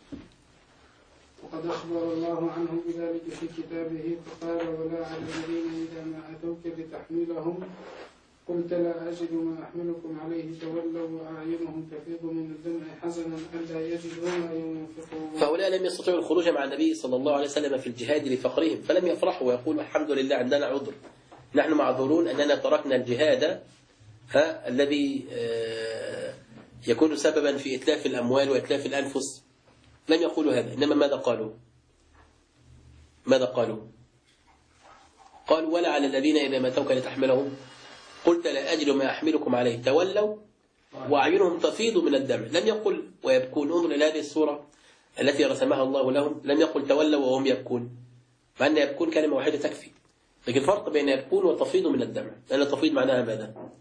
وقد أخبر الله عنه بذلك في كتابه فقال ولا على الذين إذا ما أتوك لتحملهم قلت لا أجد ما أحملكم عليه تولوا وأعينهم تفيض من الدمع حزنا ألا يجدوا ما ينفقون. فهؤلاء لم يستطيعوا الخروج مع النبي صلى الله عليه وسلم في الجهاد لفقرهم، فلم يفرحوا ويقولوا الحمد لله عندنا عذر، نحن معذورون أننا تركنا الجهاد الذي يكون سببا في إتلاف الأموال وإتلاف الأنفس. لم يقولوا هذا، إنما ماذا قالوا؟ قال ولا على الذين إذا ما أتوك لتحملهم قلت لا أجد ما أحملكم عليه تولوا وأعينهم تفيض من الدمع. لم يقل ويبكون. انظر إلى هذه الصورة التي رسمها الله لهم، لم يقل تولوا وهم يبكون، مع أن يبكون كلمة واحدة تكفي، لكن فرق بين يبكون وتفيض من الدمع. لأن تفيض معناها ماذا؟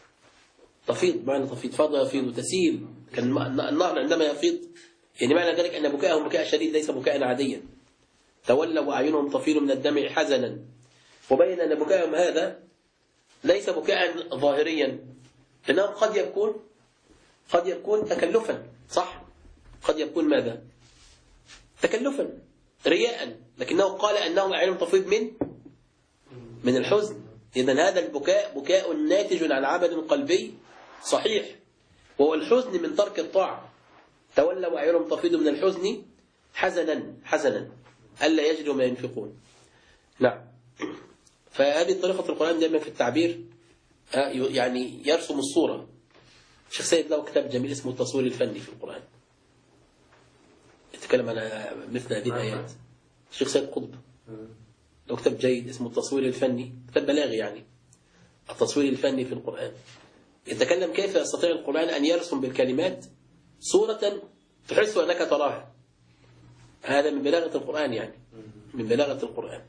تفيض معنى تفيض، فاض يفيض تسيل، كان النهر عندما يفيض، يعني معنى ذلك أن بكاءهم بكاء شديد ليس بكاء عاديا. تولوا وأعينهم تفيض من الدمع حزنا، وبين أن بكاءهم هذا ليس بكاء ظاهريا، لأنه قد يكون تكلفا، صح؟ قد يكون ماذا؟ تكلفا رياء، لكنه قال أنهم أعينهم تفيض من الحزن. إذن هذا البكاء بكاء ناتج عن عمل قلبي صحيح، وهو الحزن من ترك الطاعة. تولوا وأعينهم تفيض من الحزن حزنا ألا يجدوا ما ينفقون. نعم. فهذه طريقة القرآن دائما في التعبير، يعني يرسم الصورة. الشيخ سيد له كتاب جميل اسمه التصوير الفني في القرآن، يتكلم عن مثل هذه الآيات. الشيخ سيد قطب له كتاب جيد اسمه التصوير الفني، كتاب بلاغي يعني، التصوير الفني في القرآن. يتكلم كيف يستطيع القرآن أن يرسم بالكلمات صورة تحس أنك تراها. هذا من بلاغة القرآن، يعني من بلاغة القرآن،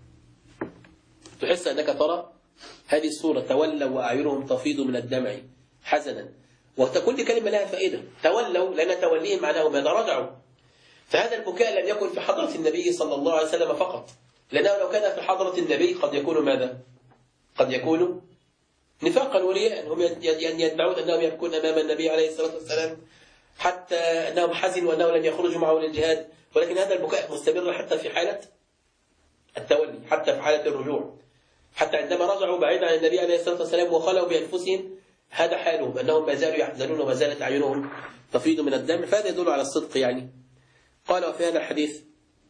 تحس أنك ترى هذه الصورة. تولوا وأعينهم تفيض من الدمع حزنا، وكل كلمة لها فائدة. تولوا لأن توليهم معناه ماذا؟ رجعوا. فهذا البكاء لم يكن في حضرة النبي صلى الله عليه وسلم فقط، لأنه لو كان في حضرة النبي قد يكون ماذا؟ قد يكون نفاقا ورياء. هم يدعون أنهم يبكون أمام النبي عليه الصلاة والسلام حتى أنهم حزنوا وأنهم لم يخرجوا معه للجهاد، ولكن هذا البكاء مستمر حتى في حالة التولي، حتى في حالة الرجوع، حتى عندما رجعوا بعيدا عن النبي عليه الصلاة والسلام وخلوا بأنفسهم، هذا حالهم أنهم ما زالوا يحزنون وما زالت أعينهم تفيض من الدم. فهذا يدل على الصدق يعني. قال وفي هذا الحديث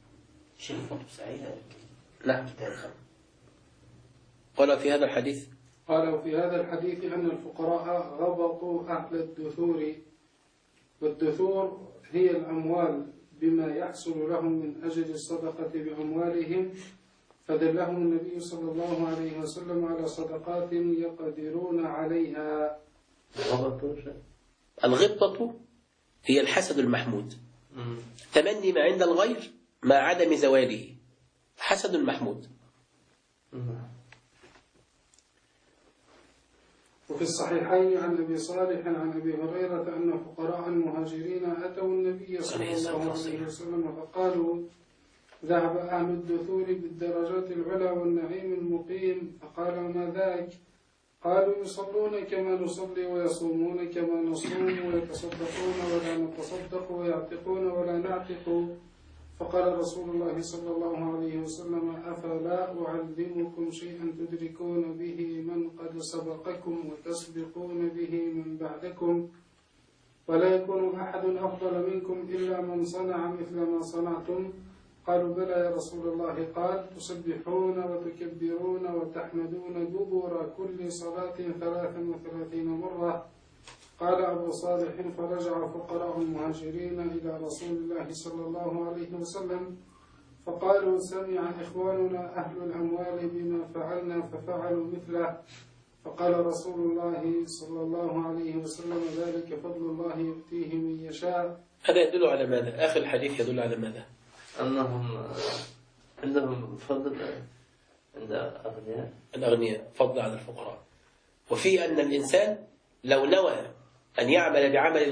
نعم. قال في هذا الحديث أن الفقراء ربطوا أهل الدثور، والدثور هي الأموال بما يحصل لهم من أجل الصدقة بأموالهم، فدلهم النبي صلى الله عليه وسلم على صدقات يقدرون عليها. الغبطة هي الحسد المحمود، تمني ما عند الغير مع عدم زواله، حسد محمود. وفي الصحيحين عن أبي صالح عن أبي هريرة أن فقراء المهاجرين أتوا النبي صلى الله عليه وسلم فقالوا ذهب أهل الدثور بالدرجات العلى والنعيم المقيم، فقال ما ذاك؟ قالوا يصلون كما نصلي ويصومون كما نصوم ويتصدقون ولا نتصدق ويعتقون ولا نعتق. فقال رسول الله صلى الله عليه وسلم أفلا أعلمكم شيئا تدركون به من قد سبقكم وتسبقون به من بعدكم، ولا يكون أحد أفضل منكم إلا من صنع مثل ما صنعتم؟ قالوا بلى يا رسول الله. قال تسبحون وتكبرون وتحمدون دبر كل صلاة 33 مرة. قال أبو صالح فرجع فقراء المهاجرين إلى رسول الله صلى الله عليه وسلم فقالوا سمع إخواننا أهل الأموال بما فعلنا ففعلوا مثله. فقال رسول الله صلى الله عليه وسلم ذلك فضل الله يؤتيه من يشاء. هذا يدل على ماذا؟ آخر الحديث يدل على ماذا؟ أنهم عندهم فضل عند الأغنياء، فضل على الفقراء. وفي أن الإنسان لو نوى أن يعمل بعمل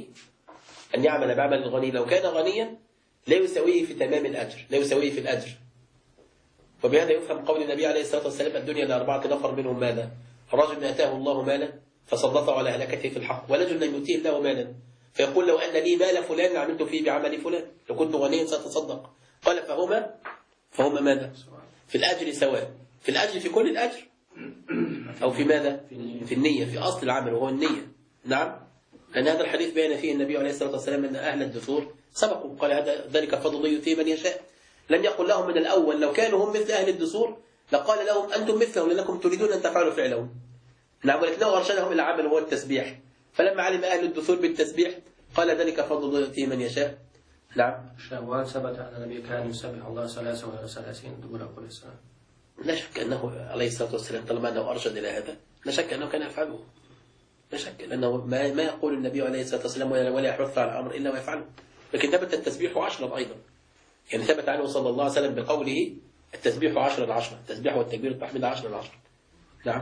الغني، لو كان غنيا لا يسويه في تمام الأجر، لا يسويه في الأجر. وبهذا يفهم قول النبي عليه الصلاة والسلام الدنيا لأربعة نفر منهم ماذا؟ رجل آتاه الله مالا فسلطه على هلكته في الحق، ورجل لم يؤتيه الله مالا فيقول لو أن لي مال فلان لعملت فيه بعمل فلان، لو كنت غنيا سأتصدق. قال فهما ماذا؟ في الأجر سواء، في الأجر في كل الأجر، أو في ماذا؟ في النية، في أصل العمل وهو النية. نعم، لأن هذا الحديث بين فيه النبي عليه الصلاة والسلام أن أهل الدثور سبقوا، قال ذلك فضل الله يؤتيه من يشاء. لم يقل لهم من الأول لو كانوا هم مثل أهل الدثور لقال لهم أنتم مثلهم لأنكم تريدون أن تفعلوا فعلهم. نعم، ولكنه أرشدهم إلى عمل هو التسبيح. فلما علم أهل الدثور بالتسبيح قال ذلك فضل الله يؤتيه من يشاء. نعم. الشهوات ثبت أن النبي كان يسبح الله 33 دبر كل صلاة. لا شك أنه عليه الصلاة والسلام طالما أنه أرشد إلى هذا لا شك أنه كان يفعله، لا شك، لأنه ما يقول النبي عليه الصلاة والسلام ولا يحث على الأمر إلا ويفعله. لكن ثبت التسبيح 10 أيضا، يعني ثبت عنه صلى الله عليه وسلم بقوله التسبيح 10 التسبيح والتكبير والتحميد 10. نعم.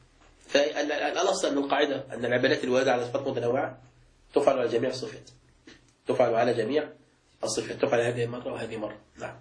فالأصل أن القاعدة أن العبادات الواردة على صفات متنوعة تفعل على جميع الصفات، تفعل على جميع الصفات، تفعل هذه مرة وهذه مرة. نعم.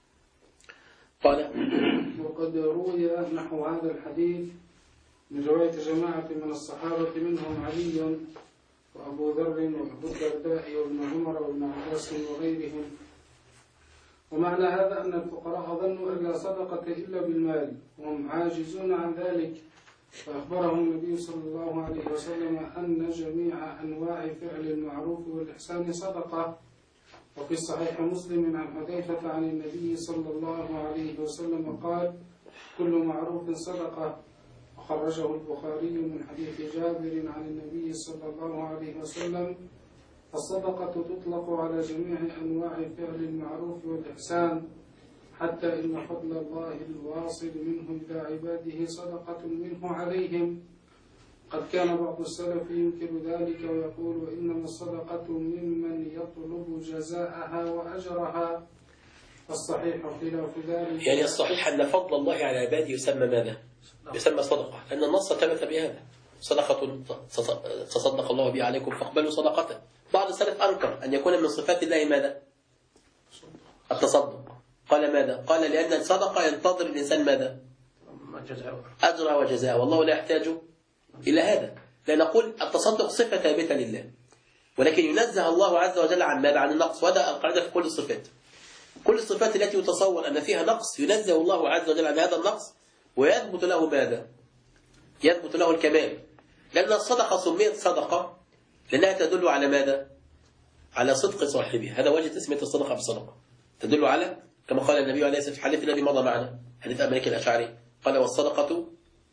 قال وقد روي نحو هذا الحديث من رواية جماعة من الصحابة منهم علي وأبو ذر وأبو الدرداء وابن عمر وابن عباس وغيرهم. ومعنى هذا أن الفقراء ظنوا أن لا صدقة إلا بالمال وهم عاجزون عن ذلك، فأخبرهم النبي صلى الله عليه وسلم أن جميع أنواع فعل المعروف والإحسان صدقة. وفي الصحيح مسلم عن حذيفة عن النبي صلى الله عليه وسلم قال: كل معروف صدقة. وخرجه البخاري من حديث جابر عن النبي صلى الله عليه وسلم: الصدقة تطلق على جميع أنواع فعل المعروف والإحسان، حتى إن فضل الله الواصل منه إلى عباده صدقة منه عليهم. قد كان بعض السلف ينكر ذلك ويقول: إنما الصدقة ممن يطلب جزاءها وأجرها. الصحيح خلاف ذلك. يعني الصحيح أن فضل الله على عباده يسمى ماذا؟ يسمى صدقة، لأن النص ثبت بهذا: صدقة تصدق الله بها عليكم فاقبلوا صدقته. بعض السلف أنكر أن يكون من صفات الله ماذا؟ التصدق. قال ماذا؟ قال لأن الصدقة ينتظر الإنسان ماذا؟ أجرها وجزاءها، والله لا يحتاج إلى هذا. لا نقول التصدق صفة ثابتة لله، ولكن ينزه الله عز وجل عن ماذا؟ عن النقص. وهذا القاعدة في كل الصفات. كل الصفات التي يتصور أن فيها نقص ينزه الله عز وجل عن هذا النقص ويثبت له ماذا؟ يثبت له الكمال. لأن الصدقة سميت صدقة لأنها تدل على ماذا؟ على صدق صاحبها. هذا وجه تسمية الصدقة بالصدقة، تدل على كما قال النبي عليه الصلاة والسلام في حديث الذي مضى معنا، حديث أبي مالك الأشعري، قال: والصدقة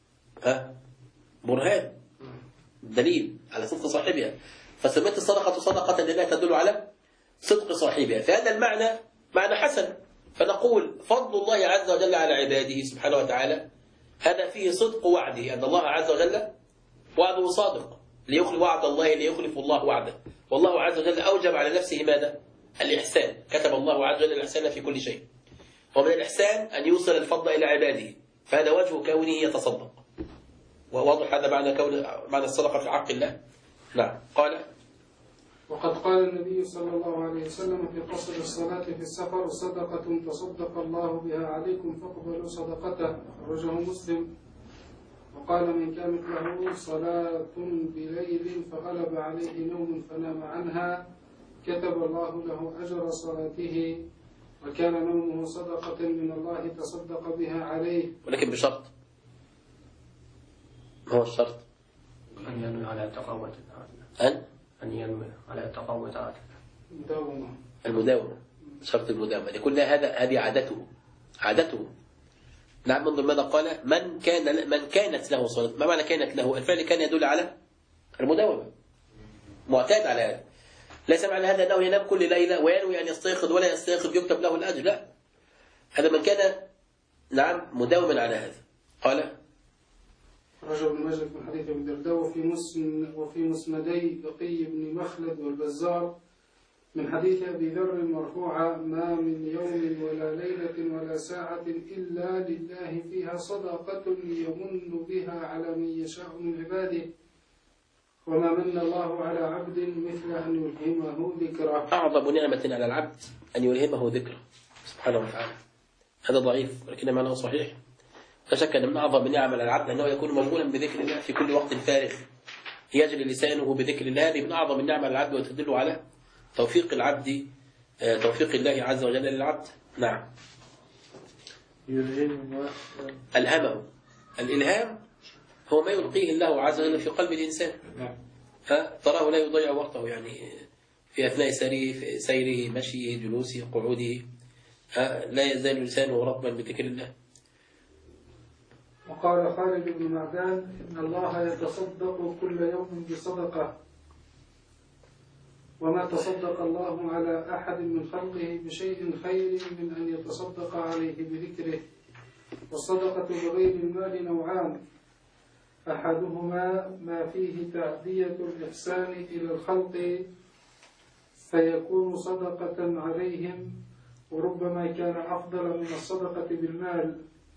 برهان، دليل على صدق صاحبها. فسميت الصدقة صدقة لأنها تدل على صدق صاحبها. فهذا المعنى معنى حسن. فنقول فضل الله عز وجل على عباده سبحانه وتعالى هذا فيه صدق وعده، أن الله عز وجل وعده صادق، ليخلف وعد الله ليخلف الله وعده. والله عز وجل أوجب على نفسه ماذا؟ الإحسان. كتب الله عز وجل الإحسان في كل شيء، ومن الإحسان أن يوصل الفضل إلى عباده، فهذا وجه كونه يتصدق. وواضح هذا معنى الصدقة في حق الله. نعم. قال: وقد قال النبي صلى الله عليه وسلم في قصر الصلاة في السفر: صدقة تصدق الله بها عليكم فاقبلوا صدقته. خرجه مسلم. وقال: من كانت له صلاة بليل فغلب عليه نوم فنام عنها كتب الله له أجر صلاته، وكان نومه صدقة من الله تصدق بها عليه. ولكن بشرط. ما هو الشرط؟ أن ينوي على تقوى أن ينوي على تقوى المداومة. شرط المداومة يكون هذه عادته. نعم. منذ ماذا قال؟ من كانت له صلاة. ما معنى كانت له؟ الفعل كان يدل على المداومة، معتاد على هذا. ليس معنى هذا أنه ينام كل ليلة وينوي أن يستيقظ ولا يستيقظ يكتب له الأجر، لا. هذا من كان مداوما على هذا. قال: رجل ابن ماجه من حديث ابن الدرداء وفي مسندي بقي بن مخلد والبزار من حديث أبي ذر مرفوعا: ما من يوم ولا ليلة ولا ساعة إلا لله فيها صدقة يمن بها على من يشاء من عباده، وما من الله على عبد مثل أن يلهمه ذكره. أعظم نعمة على العبد أن يلهمه ذكره سبحانه وتعالى. هذا ضعيف ولكن معناه صحيح. لا شك أن من أعظم نعم على العبد أنه يكون مشغولا بذكر الله في كل وقت فارغ، يجري لسانه بذكر الله. هذه من أعظم النعم على العبد وتدل على توفيق العبد، توفيق الله عز وجل للعبد. نعم. ألهمه. الإلهام هو ما يلقيه الله عز وجل في قلب الإنسان، فتراه لا يضيع وقته يعني في أثناء سيره مشيه جلوسه قعوده، لا يزال لسانه رطبا بذكر الله. وقال خالد بن معدان: إن الله يتصدق كل يوم بصدقة، وما تصدق الله على أحد من خلقه بشيء خير من أن يتصدق عليه بذكره. والصدقة بغير المال نوعان: أحدهما ما فيه تعدية الإحسان إلى الخلق فيكون صدقة عليهم، وربما كان أفضل من الصدقة بالمال،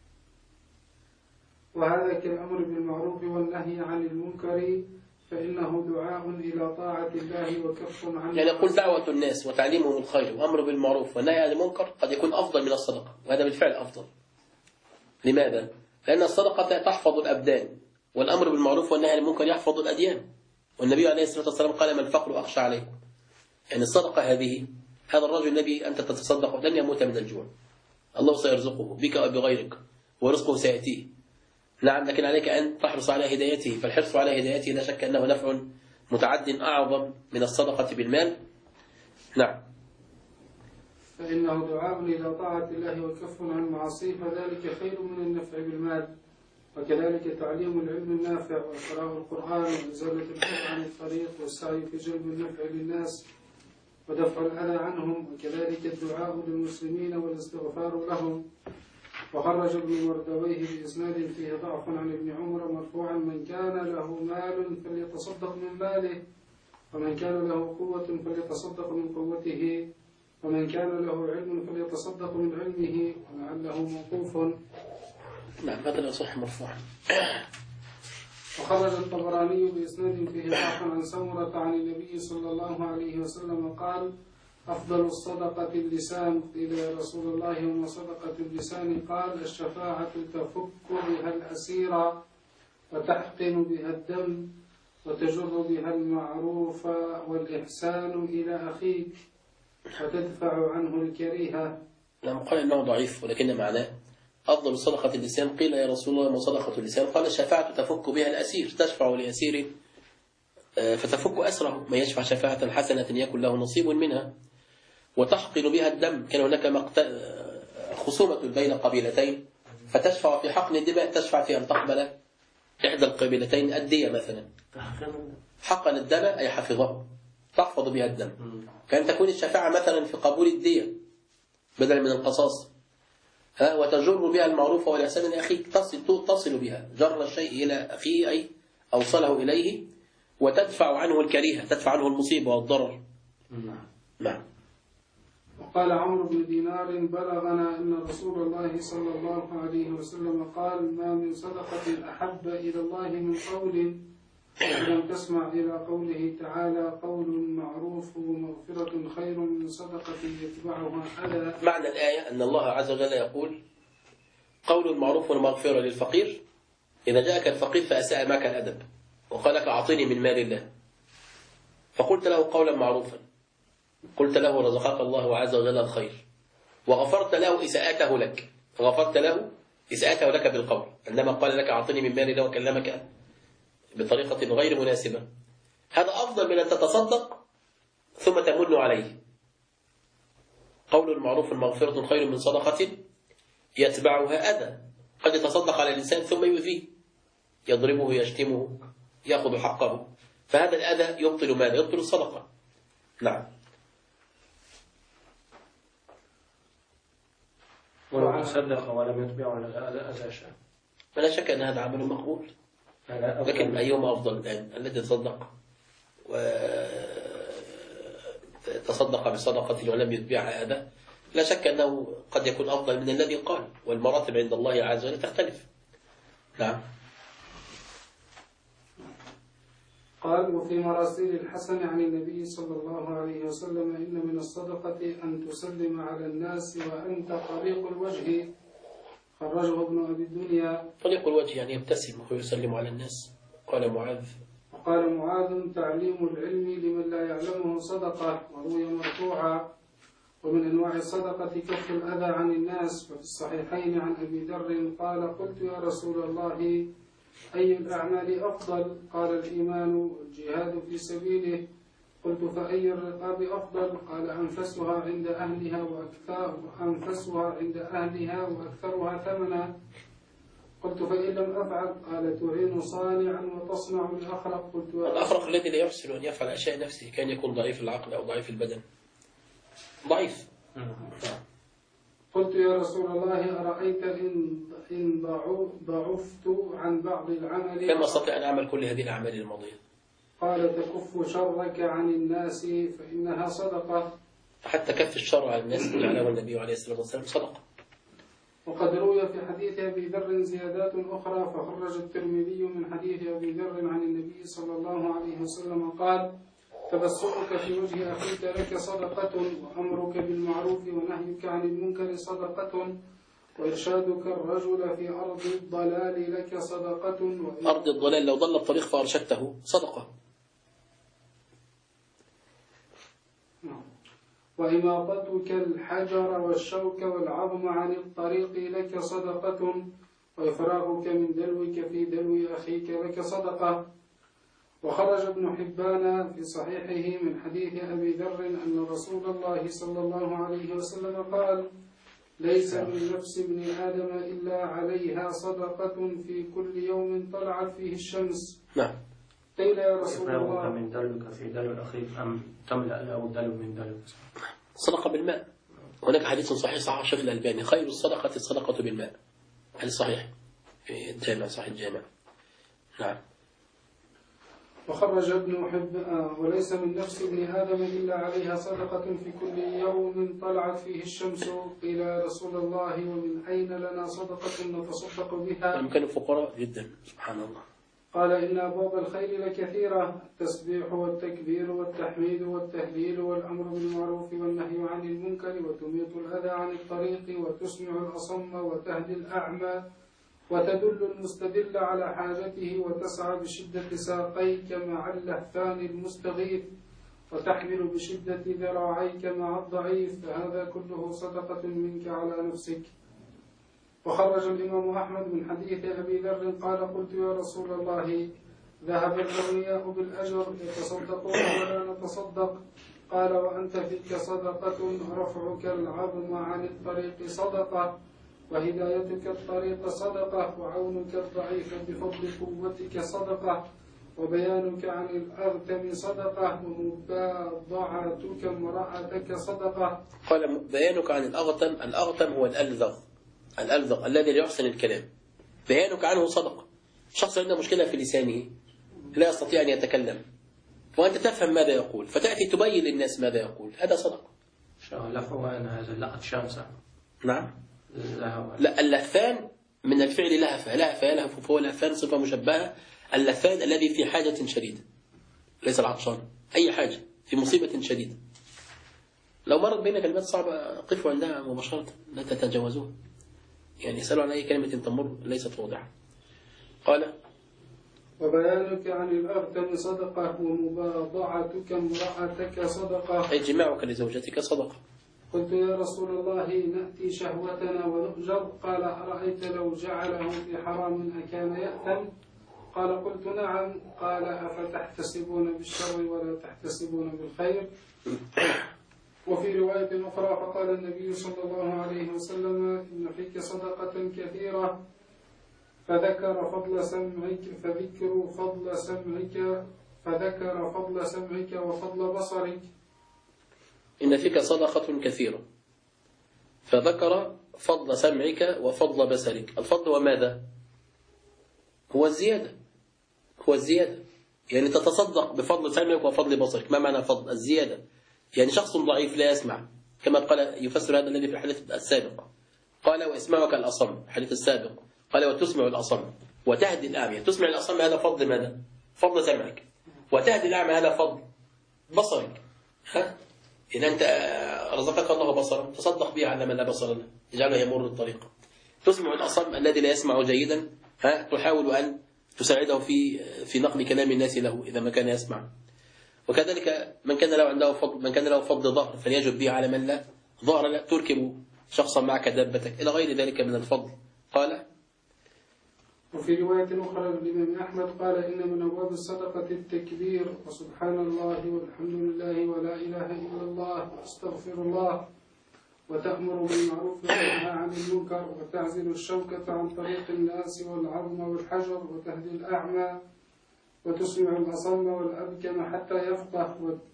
وهذا كالأمر بالمعروف والنهي عن المنكر، فإنه دعاء إلى طاعة الله وكف عن يعني يقول دعوة الناس وتعليمهم الخير وأمر بالمعروف والنهي عن المنكر قد يكون أفضل من الصدقة، وهذا بالفعل أفضل. لماذا؟ لأن الصدقة تحفظ الأبدان، والأمر بالمعروف والنهي عن المنكر يحفظ الأديان، والنبي عليه الصلاة والسلام قال: ما الفقر أخشى عليكم. يعني الصدقة هذه، هذا الرجل الذي أنت تتصدق لن يموت من الجوع، الله سيرزقه بك وبغيرك ورزقه سيأتيه. نعم، لكن عليك أن تحرص على هدايته، فالحرص على هدايته لا شك أنه نفع متعد أعظم من الصدقة بالمال. نعم. فإنه دعاء إلى طاعة الله وكف عن معاصيه، فذلك خير من النفع بالمال. وكذلك تعليم العلم النافع وقراءة القرآن وإزالة الحق عن الطريق والسعي في جلب النفع للناس ودفع الأذى عنهم، وكذلك الدعاء للمسلمين والاستغفار لهم. وخرج ابن مردويه بإسناد فيه ضعف عن ابن عمر مرفوعا: من كان له مال فليتصدق من ماله، ومن كان له قوة فليتصدق من قوته، ومن كان له علم فليتصدق من علمه، ولعله موقوف. نعم، هذا لا يصح مرفوعا. وخرج الطبراني بإسناد فيه ضعف عن سمرة عن النبي صلى الله عليه وسلم قال: أفضل الصدقة اللسان. قيل: يا رسول الله وما صدقة اللسان؟ قال: الشفاعة تفك بها الأسير وتحقن بها الدم وتجر بها المعروف والإحسان إلى أخيك وتدفع عنه الكريهة. نعم، قال إنه ضعيف، ولكن معناه أفضل صدقة اللسان. قيل: يا رسول الله ما صدقة اللسان؟ قال: الشفاعة تفك بها الأسير، تشفع لأسير فتفك أسره، من يشفع شفاعة حسنة يكن له نصيب منها، وتحقن بها الدم. كان هناك خصومة بين قبيلتين فتشفع في حقن الدماء، تشفع في أن تقبل إحدى القبيلتين الدية مثلا. حقن الدم أي حفظه، تحفظ بها الدم. كان تكون الشفاعة مثلا في قبول الدية بدلا من القصاص. وتجر بها المعروف والإحسان لأخيك، تصل بها جر الشيء إلى أخيه أي أوصله إليه، وتدفع عنه الكريهة، تدفع عنه المصيبة والضرر. نعم. وقال عمرو بن دينار: بلغنا أن رسول الله صلى الله عليه وسلم قال: ما من صدقة أحب إلى الله من قول لم تسمع إلى قوله تعالى: قول معروف ومغفرة خير من صدقة يتبعها أذى. معنى الآية أن الله عز وجل يقول: قول معروف ومغفرة للفقير. إذا جاءك الفقير فأساء معك الأدب وقال لك: أعطيني من مال الله، فقلت له قولا معروفا، قلت له: رزقك الله عز وجل الخير، وغفرت له إساءته لك، فغفرت له إساءته لك بالقول، عندما قال لك: أعطيني من مال الله وكلمك بطريقة غير مناسبة، هذا أفضل من أن تتصدق ثم تمن عليه. قول معروف مغفرة خير من صدقة يتبعها أذى. قد يتصدق على الإنسان ثم يؤذيه، يضربه، يشتمه، يأخذ حقه، فهذا الأذى يبطل ماله، يبطل الصدقة. نعم. ولو تصدق ولم يتبعه الأذى شيء، فلا شك أن هذا عمل مقبول، لكن أيهما أفضل الآن؟ الذي تصدق وتصدق بصدقة ولم يتبعها أذى، لا شك أنه قد يكون أفضل من الذي قال، والمراتب عند الله عز وجل تختلف. نعم. قال: وفي مراسيل الحسن عن النبي صلى الله عليه وسلم: إن من الصدقة أن تسلم على الناس وأنت طريق الوجه. خرجه ابن أبي الدنيا. طريق الوجه يعني يبتسم ويسلم على الناس. قال معاذ: وقال معاذ: تعليم العلم لمن لا يعلمه صدقة. وروي مرفوعا: ومن أنواع الصدقة كف الأذى عن الناس. وفي الصحيحين عن أبي ذر قال: قلت يا رسول الله أي الأعمال أفضل؟ قال: الإيمان والجهاد في سبيله. قلت: فأي الرقاب أفضل؟ قال: أنفسها عند أهلها وأكثرها ثمنا. قلت: فإن لم أفعل؟ قال: تعين صانعا وتصنع الأخرق. قلت: الأخرق الذي لا يحسن أن يفعل أشياء نفسه، كان يكون ضعيف العقل أو ضعيف البدن، ضعيف. قلت يا رسول الله أرأيت إن ضعفت عن بعض العمل كما أستطيع أن أعمل كل هذه الأعمال الماضية؟ قال تكف شرك عن الناس فإنها صدقة. حتى كف الشر عن الناس جعله النبي عليه الصلاة والسلام صدقة. وقد روي في حديث أبي ذر زيادات أخرى، فخرج الترمذي من حديث أبي ذر عن النبي صلى الله عليه وسلم قال: تبسمك في وجه أخيك لك صدقة، وأمرك بالمعروف ونهيك عن المنكر صدقة، وإرشادك الرجل في أرض الضلال لك صدقة. أرض الضلال لو ضل الطريق فأرشدته صدقة. وإماطتك الحجر والشوك والعظم عن الطريق لك صدقة، وإفراغك من دلوك في دلو أخيك لك صدقة. وخرج ابن حبان في صحيحه من حديث أبي ذر أن رسول الله صلى الله عليه وسلم قال: ليس من نفس ابن آدم إلا عليها صدقة في كل يوم طلعت فيه الشمس. نعم. قيل يا رسول الله: إفراغك من دلوك في دلو أخيك أم تملأ له دلو من دلوك؟ صدقة بالماء. هناك حديث صحيح صحيح الشيخ الألباني: خير الصدقة الصدقة بالماء. حديث صحيح في الجامع، صحيح الجامع. نعم. وخرج ابن حبان: وليس من نفس ابن آدم إلا عليها صدقة في كل يوم طلعت فيه الشمس. قيل يا رسول الله: ومن أين لنا صدقة نتصدق بها؟ هم كانوا فقراء جدا سبحان الله. قال: إن أبواب الخير لكثيرة: التسبيح والتكبير والتحميد والتهليل والأمر بالمعروف والنهي عن المنكر، وتميط الأذى عن الطريق، وتسمع الأصم، وتهدي الأعمى، وتدل المستدل على حاجته، وتسعى بشدة ساقيك مع اللهفان المستغيث، وتحمل بشدة ذراعيك مع الضعيف، فهذا كله صدقة منك على نفسك. وخرج الإمام أحمد من حديث أبي ذر قال: قلت يا رسول الله: ذهب الأغنياء بالأجر يتصدقون ولا نتصدق؟ قال: وأنت فيك صدقة، رفعك العظم عن الطريق صدقة، وهدايتك الطريق صدقة، وعونك الضعيف بفضل قوتك صدقة، وبيانك عن الأغتم صدقة، ومباضعتك امرأتك صدقة. قال: بيانك عن الأغتم. الأغتم هو الألذغ الذي لا يحسن الكلام. بيانك عنه صدقة. شخص عنده مشكلة في لسانه لا يستطيع أن يتكلم، وأنت تفهم ماذا يقول فتأتي تبين للناس ماذا يقول، هذا صدقة. لهفوان هذا لقد شمسة. نعم. لا، اللهفان من الفعل لهف يلهف، فهو لهفان صفة مشبهة. اللهفان الذي في حاجة شديدة، ليس العطشان، أي حاجة في مصيبة شديدة. لو مرت بين كلمات صعبة قفوا عندها مباشرة، لا تتجاوزوها. يعني يسألوا عن أي كلمة تمر ليست واضحة. قال: وبيانك عن الأغتم صدقة، ومباضعتك امرأتك صدقة، أي جماعك لزوجتك صدقة. قلت يا رسول الله: نأتي شهوتنا ونؤجر. قال: أرأيت لو جعله في حرام أكان يأثم؟ قال: قلت نعم. قال: أفتحتسبون بالشر ولا تحتسبون بالخير؟ وفي رواية أخرى فقال النبي صلى الله عليه وسلم: إن فيك صدقة كثيرة، فذكر فضل سمعك وفضل بصرك. إن فيك صدقة كثيرة، فذكر فضل سمعك وفضل بصرك. الفضل هو ماذا؟ هو الزيادة. يعني تتصدق بفضل سمعك وفضل بصرك. ما معنى فضل؟ الزيادة. يعني شخص ضعيف لا يسمع، كما قال يفسر هذا الذي في الحديث السابق، قال: واسمعك الأصم. الحديث السابق قال: وتسمع الأصم وتهدي الأعمى. تسمع الأصم هذا فضل ماذا؟ فضل سمعك. وتهدي الأعمى هذا فضل بصرك. إذا أنت رزقك الله بصرا، تصدق به على من لا بصر له، اجعله يمر الطريق. تسمع الأصم الذي لا يسمع جيدا، تحاول أن تساعده في نقل كلام الناس له إذا ما كان يسمع. وكذلك من كان له فضل ظهر فليجد به على من لا ظهر له. تركب شخصا معك دابتك إلى غير ذلك من الفضل. قال: وفي رواية أخرى للإمام أحمد قال: إن من أبواب الصدقة التكبير، وسبحان الله والحمد لله ولا إله إلا الله واستغفر الله، وتأمر بالمعروف وتنهى عن المنكر، وتعزل الشوكة عن طريق الناس والعظم والحجر، وتهدي الأعمى، وتسمع الأصم والأبكم حتى يفقه،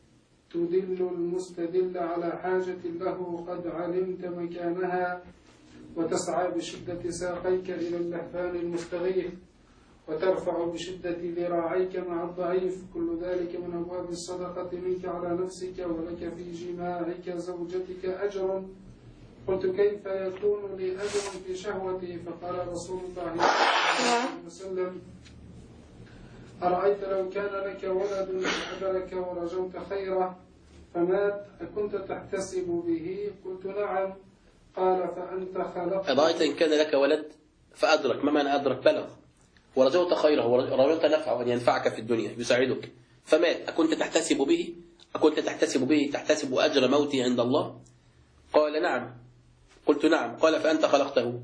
تدل المستدل على حاجة له قد علمت مكانها، وتسعى بشدة ساقيك إلى اللهفان المستغيث، وترفع بشدة ذراعيك مع الضعيف. كل ذلك من أبواب الصدقة منك على نفسك، ولك في جماعك زوجتك أجر. قلت كيف يكون لي أجر في شهوتي؟ فقال رسول الله صلى الله عليه وسلم: أرأيت لو كان لك ولد فأدرك ورجوت خيره فمات أكنت تحتسب به؟ قلت نعم. قال: فأنت خلقت. أرأيت إن كان لك ولد فأدرك، ما معنى أدرك؟ بلغ، ورجوت خيره، ورجوت نفعه أن ينفعك في الدنيا يساعدك، فمات أكنت تحتسب به؟ أكنت تحتسب به تحتسب أجر موتي عند الله؟ قال: نعم. قلت نعم. قال: فأنت خلقته؟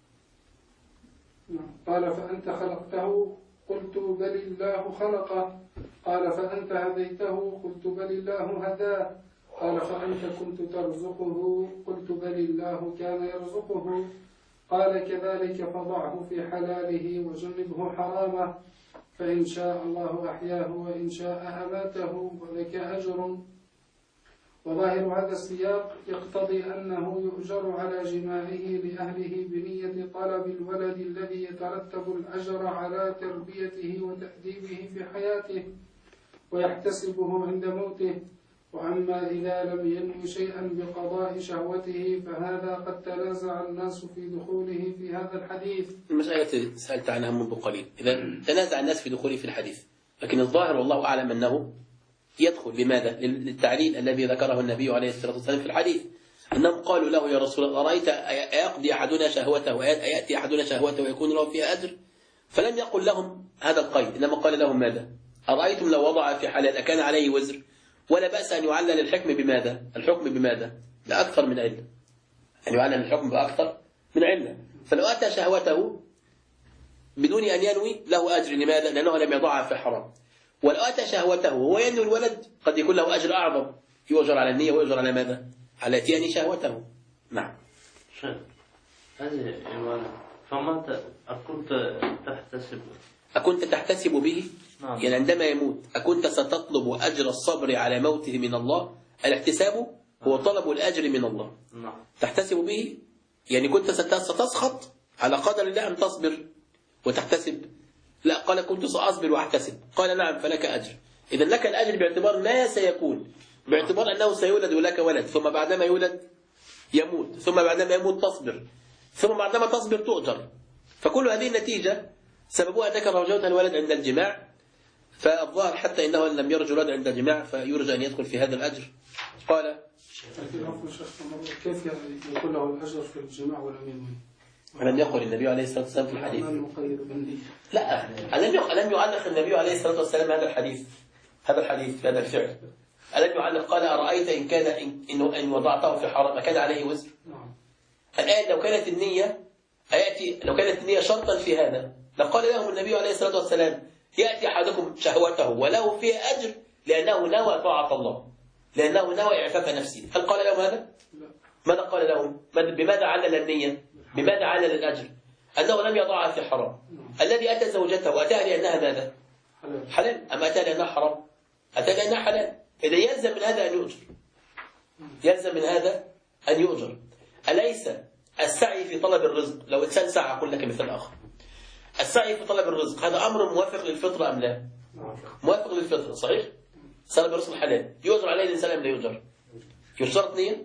قال: فأنت خلقته؟ قلت: بل الله خلقه. قال: فأنت هديته؟ قلت: بل الله هداه. قال: فأنت كنت ترزقه؟ قلت: بل الله كان يرزقه. قال: كذلك فضعه في حلاله وجنبه حرامه، فإن شاء الله أحياه وإن شاء أماته، ولك أجر. وظاهر هذا السياق يقتضي أنه يؤجر على جماعه لأهله بنية طلب الولد الذي يترتب الأجر على تربيته وتأديبه في حياته، ويحتسبه عند موته. وأما إذا لم ينوي شيئا بقضاء شهوته فهذا قد تنازع الناس في دخوله في هذا الحديث. المسألة سألت عنها منذ قليل، إذا تنازع الناس في دخوله في الحديث، لكن الظاهر والله أعلم أنه يدخل. لماذا؟ للتعليل الذي ذكره النبي عليه الصلاة والسلام في الحديث، أنهم قالوا له: يا رسول الله، أرأيت أيقضي أحدنا شهوته ويأتي أحدنا شهوته ويكون له فيها أجر؟ فلم يقل لهم هذا القيد، إنما قال لهم ماذا؟ أرأيتم لو وضع في حلال أكان عليه وزر؟ ولا بأس أن يعلل الحكم بماذا؟ الحكم بماذا؟ بأكثر من علة، أن يعلل الحكم بأكثر من علة. فلو أتى شهوته بدون أن ينوي له أجر. لماذا؟ لأنه لم يضعها في حرام. ولو أتى شهوته وهو ينوي الولد قد يكون له أجر أعظم، يؤجر على النية ويؤجر على ماذا؟ على اتيان شهوته. نعم. هذه فما أكنت تحتسب؟ أكنت تحتسب به؟ نعم. يعني عندما يموت أكنت ستطلب أجر الصبر على موته من الله؟ الاحتساب هو طلب الأجر من الله. نعم. تحتسب به يعني كنت ستسخط على قدر الله أن تصبر وتحتسب؟ لا، قال: كنت سأصبر وأحتسب. قال: نعم، فلك أجر. إذا لك الأجر باعتبار ما سيكون، باعتبار أنه سيولد لك ولد، ثم بعدما يولد يموت، ثم بعدما يموت تصبر، ثم بعدما تصبر تؤجر. فكل هذه النتيجة سببها أنك رجوت الولد عند الجماع، فالظاهر حتى إنه إن لم يرجو الولد عند الجماع فيرجى أن يدخل في هذا الأجر. قال: كيف يكون له الأجر في الجماع ولم ينوي؟ ألم يقل النبي عليه الصلاة والسلام في الحديث؟ لا، ألم يعلق النبي عليه الصلاة والسلام هذا الحديث هذا الفعل؟ ألم يعلق قال: أرأيت إن كان إن وضعته في حرام أكان عليه وزر؟ الآن لو كانت النية شرطا في هذا لقال لهم النبي عليه الصلاة والسلام: يأتي أحدكم شهوته وله فيها أجر لأنه نوى طاعة الله، لأنه نوى إعفاف نفسه. هل قال لهم هذا؟ ماذا قال لهم؟ بماذا علل النية؟ بماذا علل الأجر؟ أنه لم يضعها في حرام. الذي أتى زوجته وأتاها لأنها ماذا؟ حلال. أما أتاها لأنها حرام؟ أتاها لأنها حلال. إذا يلزم من هذا أن يؤجر. أليس السعي في طلب الرزق، لو إنسان سعى، أقول لك مثال آخر، السعي في طلب الرزق هذا أمر موافق للفطرة أم لا؟ موافق للفطرة، صحيح؟ طلب الرزق الحلال يؤجر عليه الإنسان أم لا يؤجر؟ يشترط نية؟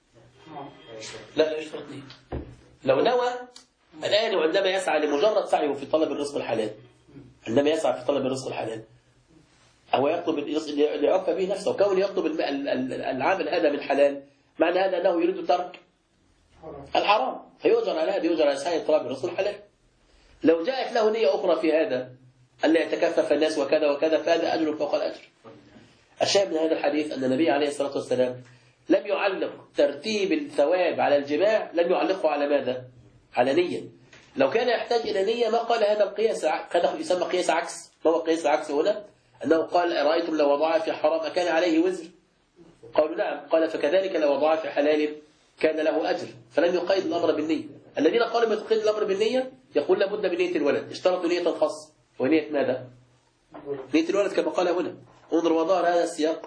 لا يشترط نية. لو نوى الآن وعندما يسعى لمجرد سعيه في طلب الرزق الحلال، عندما يسعى في طلب الرزق الحلال هو يطلب ليعفى به نفسه، وكون يطلب العمل هذا من حلال معنى هذا أنه يريد ترك الحرام، فيؤجر على هذا، يؤجر على سعي طلب الرزق الحلال. لو جاءت له نية أخرى في هذا ألا يتكفف الناس وكذا وكذا فهذا أجر فوق الأجر. الشاهد من هذا الحديث أن النبي عليه الصلاة والسلام لم يعلق ترتيب الثواب على الجماع، لم يعلقه على ماذا؟ على نية. لو كان يحتاج إلى نية ما قال هذا القياس، هذا يسمى قياس عكس. ما هو قياس العكس هنا؟ أنه قال: أرأيتم لو وضعها في حرام كان عليه وزر؟ قالوا: نعم. قال: فكذلك لو وضعها في حلال كان له أجر. فلم يقيد الأمر بالنية. الذين قالوا بتقيد الأمر بالنية يقول لابد بنية الولد، اشترطوا نية خاصة، ونية ماذا؟ نية الولد كما قال هنا. انظر وظهر هذا السياق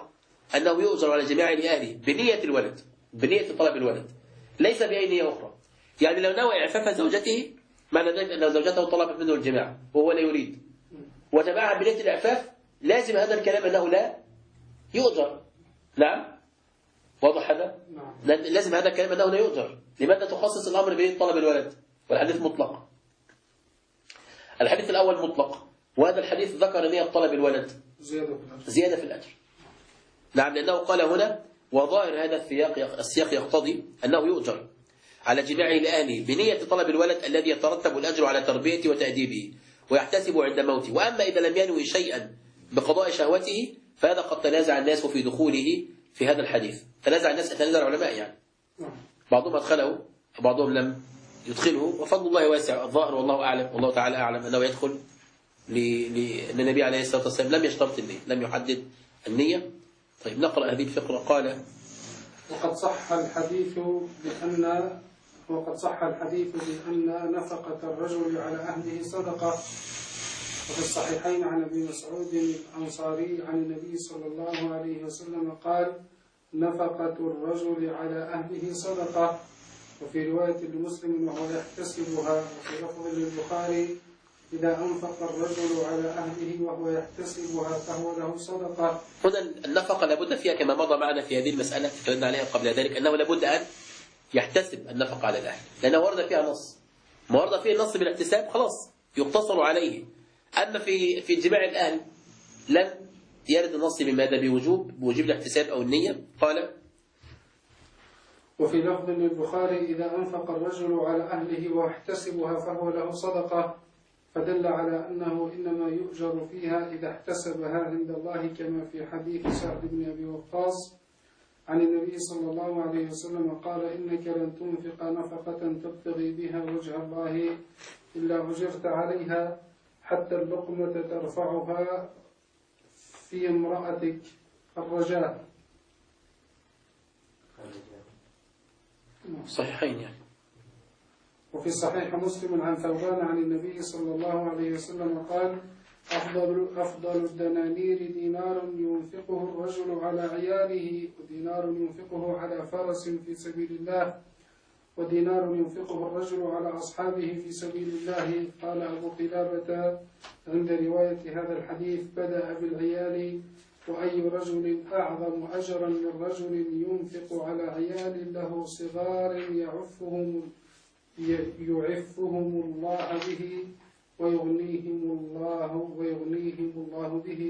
أنه يؤجر على جميع أهله بنية الولد، بنية طلب الولد، ليس بأي نية أخرى. يعني لو نوى إعفاف زوجته، معنى ذلك أن زوجته طلبت منه الجماع وهو لا يريد، وتبعها بنية الإعفاف، لازم هذا الكلام أنه لا يؤجر. نعم، واضح هذا؟ لازم هذا الكلام أنه لا يؤجر. لماذا تخصص الأمر بطلب الولد والحديث مطلق؟ الحديث الأول مطلق، وهذا الحديث ذكر نية طلب الولد زيادة في الأجر. نعم، لأنه قال هنا وظاهر هذا السياق يقتضي أنه يؤجر على جميع أهله بنية طلب الولد الذي يترتب الأجر على تربيته وتأديبه ويحتسب عند موته. وأما إذا لم ينوي شيئا بقضاء شهوته فهذا قد تنازع الناس في دخوله في هذا الحديث. تنازع العلماء، يعني بعضهم أدخله وبعضهم لم يدخله، وفضل الله واسع. الظاهر والله أعلم، والله تعالى أعلم، أنه يدخل لأن النبي عليه الصلاة والسلام لم يشترط النية، لم يحدد النية. طيب نقرأ هذه الفقرة. قال وقد صح الحديث بأن نفقة الرجل على أهله صدقة. وفي الصحيحين عن ابي مسعود الأنصاري عن النبي صلى الله عليه وسلم قال نفقة الرجل على أهله صدقة. وفي رواية لمسلم وهو يحتسبها. وفي لفظ للبخاري إذا أنفق الرجل على أهله وهو يحتسبها فهو له صدقة. هنا النفقة لابد فيها كما مضى معنا في هذه المسألة تكلمنا عليها قبل ذلك، أنه لابد أن يحتسب النفقة على الأهل، لأنه ورد فيها نص. ما ورد فيه النص بالاحتساب خلاص يقتصر عليه. أما في جماع الأهل لم يرد النص بماذا؟ بوجوب الاحتساب أو النية. قال وفي لفظ للبخاري إذا أنفق الرجل على أهله واحتسبها فهو له صدقة، فدل على أنه إنما يؤجر فيها إذا احتسبها عند الله، كما في حديث سعد بن أبي وقاص عن النبي صلى الله عليه وسلم قال إنك لن تنفق نفقة تبتغي بها وجه الله إلا أجرت عليها حتى اللقمة ترفعها في امرأتك الرجاء. صحيحين يعني. وفي صحيح مسلم عن ثوبان عن النبي صلى الله عليه وسلم قال أفضل الدنانير دينار ينفقه الرجل على عياله، ودينار ينفقه على فرس في سبيل الله، ودينار ينفقه الرجل على أصحابه في سبيل الله. قال أبو قلابة عند رواية هذا الحديث بدأ بالعيال، وأي رجل أعظم أجرا من رجل ينفق على عيال له صغار يعفهم الله به ويغنيهم الله به.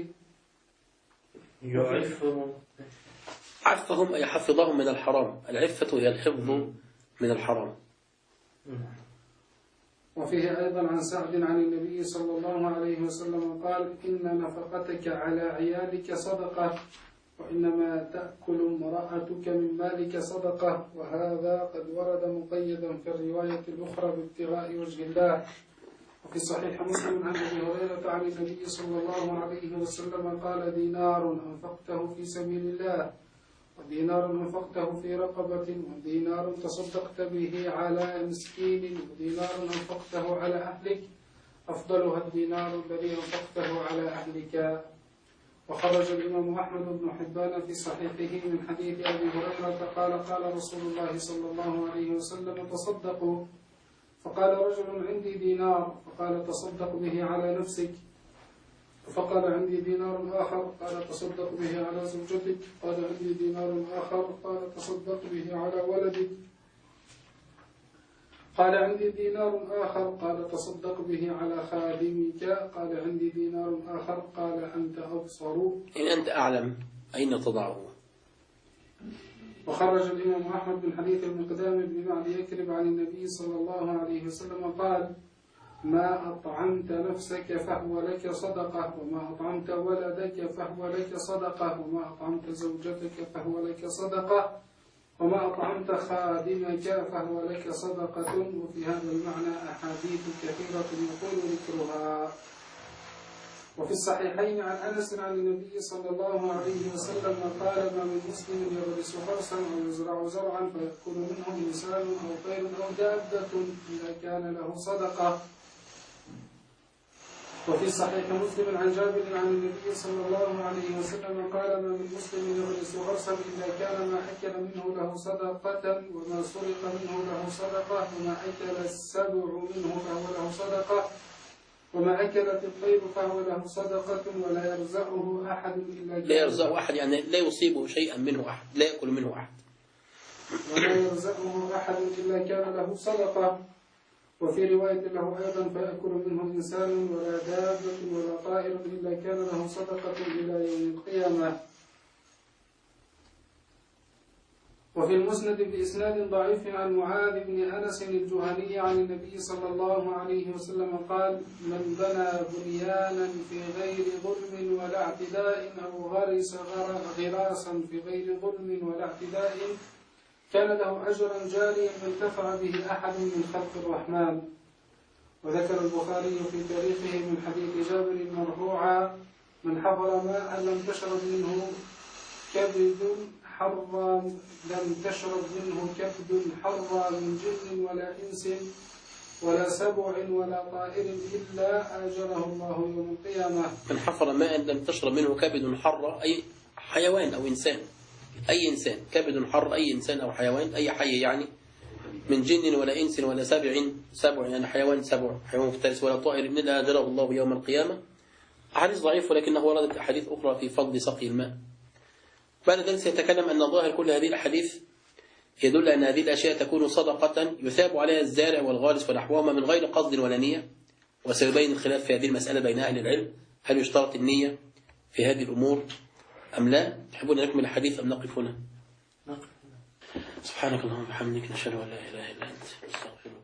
عفهم أي حفظهم من الحرام. العفة هي الحفظ من الحرام. وفيه أيضا عن سعد عن النبي صلى الله عليه وسلم قال إن نفقتك على عيالك صدقة، وإنما تأكل امرأتك من مالك صدقة. وهذا قد ورد مقيدا في الرواية الأخرى بابتغاء وجه الله. وفي صحيح مسلم عن أبي هريرة عن النبي صلى الله عليه وسلم قال دينار أنفقته في سبيل الله، ودينار أنفقته في رقبة، ودينار تصدقت به على مسكين، ودينار أنفقته على أهلك، أفضلها الدينار الذي أنفقته على أهلك. وخرج الإمام أحمد بن حبان في صحيحه من حديث أبي هريرة قال قال رسول الله صلى الله عليه وسلم تصدقوا. فقال رجل عندي دينار، فقال تصدق به على نفسك. فقال عندي دينار آخر، قال تصدق به على زوجتك. قال عندي دينار آخر، قال تصدق به على ولدك. قال عندي دينار آخر، قال تصدق به على خادمك. قال عندي دينار آخر، قال أنت أبصر، إن أنت أعلم أين تضعه. وخرج الإمام أحمد من حديث المقدام بن معد يكرب عن النبي صلى الله عليه وسلم قال ما أطعمت نفسك فهو لك صدقة، وما أطعمت ولدك فهو لك صدقة، وما أطعمت زوجتك فهو لك صدقة، وما أطعمت خادمك فهو لك صدقة. وفي هذا المعنى أحاديث كثيرة يطول ذكرها. وفي الصحيحين عن أنس عن النبي صلى الله عليه وسلم قال ما من مسلم يغرس حرسا أو يزرع زرعا فيأكل منه إنسان أو طير أو دابة إلا كان له صدقة. وفي صحيح مسلم عن جابر عن النبي صلى الله عليه وسلم قال: ما من مسلم يغرس غرسا إلا كان ما أكل منه له صدقة، وما سرق منه له صدقة، وما أكل السبع منه فهو له صدقة، وما أكلت الطير فهو له صدقة، ولا يرزقه أحد إلا لا يرزقه أحد يعني لا يصيبه شيئا منه أحد، لا يأكل منه أحد. ولا يرزقه أحد إلا كان له صدقة. وفي رواية له أيضا: فيأكل منه إنسان ولا دابة ولا طائر إلا كان له صدقة إلى يوم القيامة. وفي المسند بإسناد ضعيف عن معاذ بن أنس الجهني عن النبي صلى الله عليه وسلم قال: من بنى بنيانا في غير ظلم ولا اعتداء أو غرس غراسا في غير ظلم ولا اعتداء كان له أجرا جاريا ما انتفع به أحد من خلق الرحمن. وذكر البخاري في تاريخه من حديث جابر مرفوعا: من حفر ماء لم تشرب منه كبد حرا من جن ولا إنس ولا سبع ولا طائر إلا أجره الله يوم القيامة. من حفر ماء لم تشرب منه كبد حر، أي حيوان أو إنسان، أي إنسان، كبد حر أي إنسان أو حيوان، أي حي يعني، من جن ولا إنس ولا سبع يعني حيوان مفترس، ولا طائر إلا أجره الله يوم القيامة. حديث ضعيف ولكنه وردت أحاديث أخرى في فضل سقي الماء. بعد ذلك سيتكلم أن ظاهر كل هذه الأحاديث يدل أن هذه الأشياء تكون صدقة يثاب عليها الزارع والغارس ونحوهما من غير قصد ولا نية. وسيبين الخلاف في هذه المسألة بين أهل العلم، هل يشترط النية في هذه الأمور أم لا؟ تحبون نكمل الحديث أم نقف هنا؟ سبحانك اللهم وبحمدك، نشهد أن لا إله إلا أنت، نستغفرك.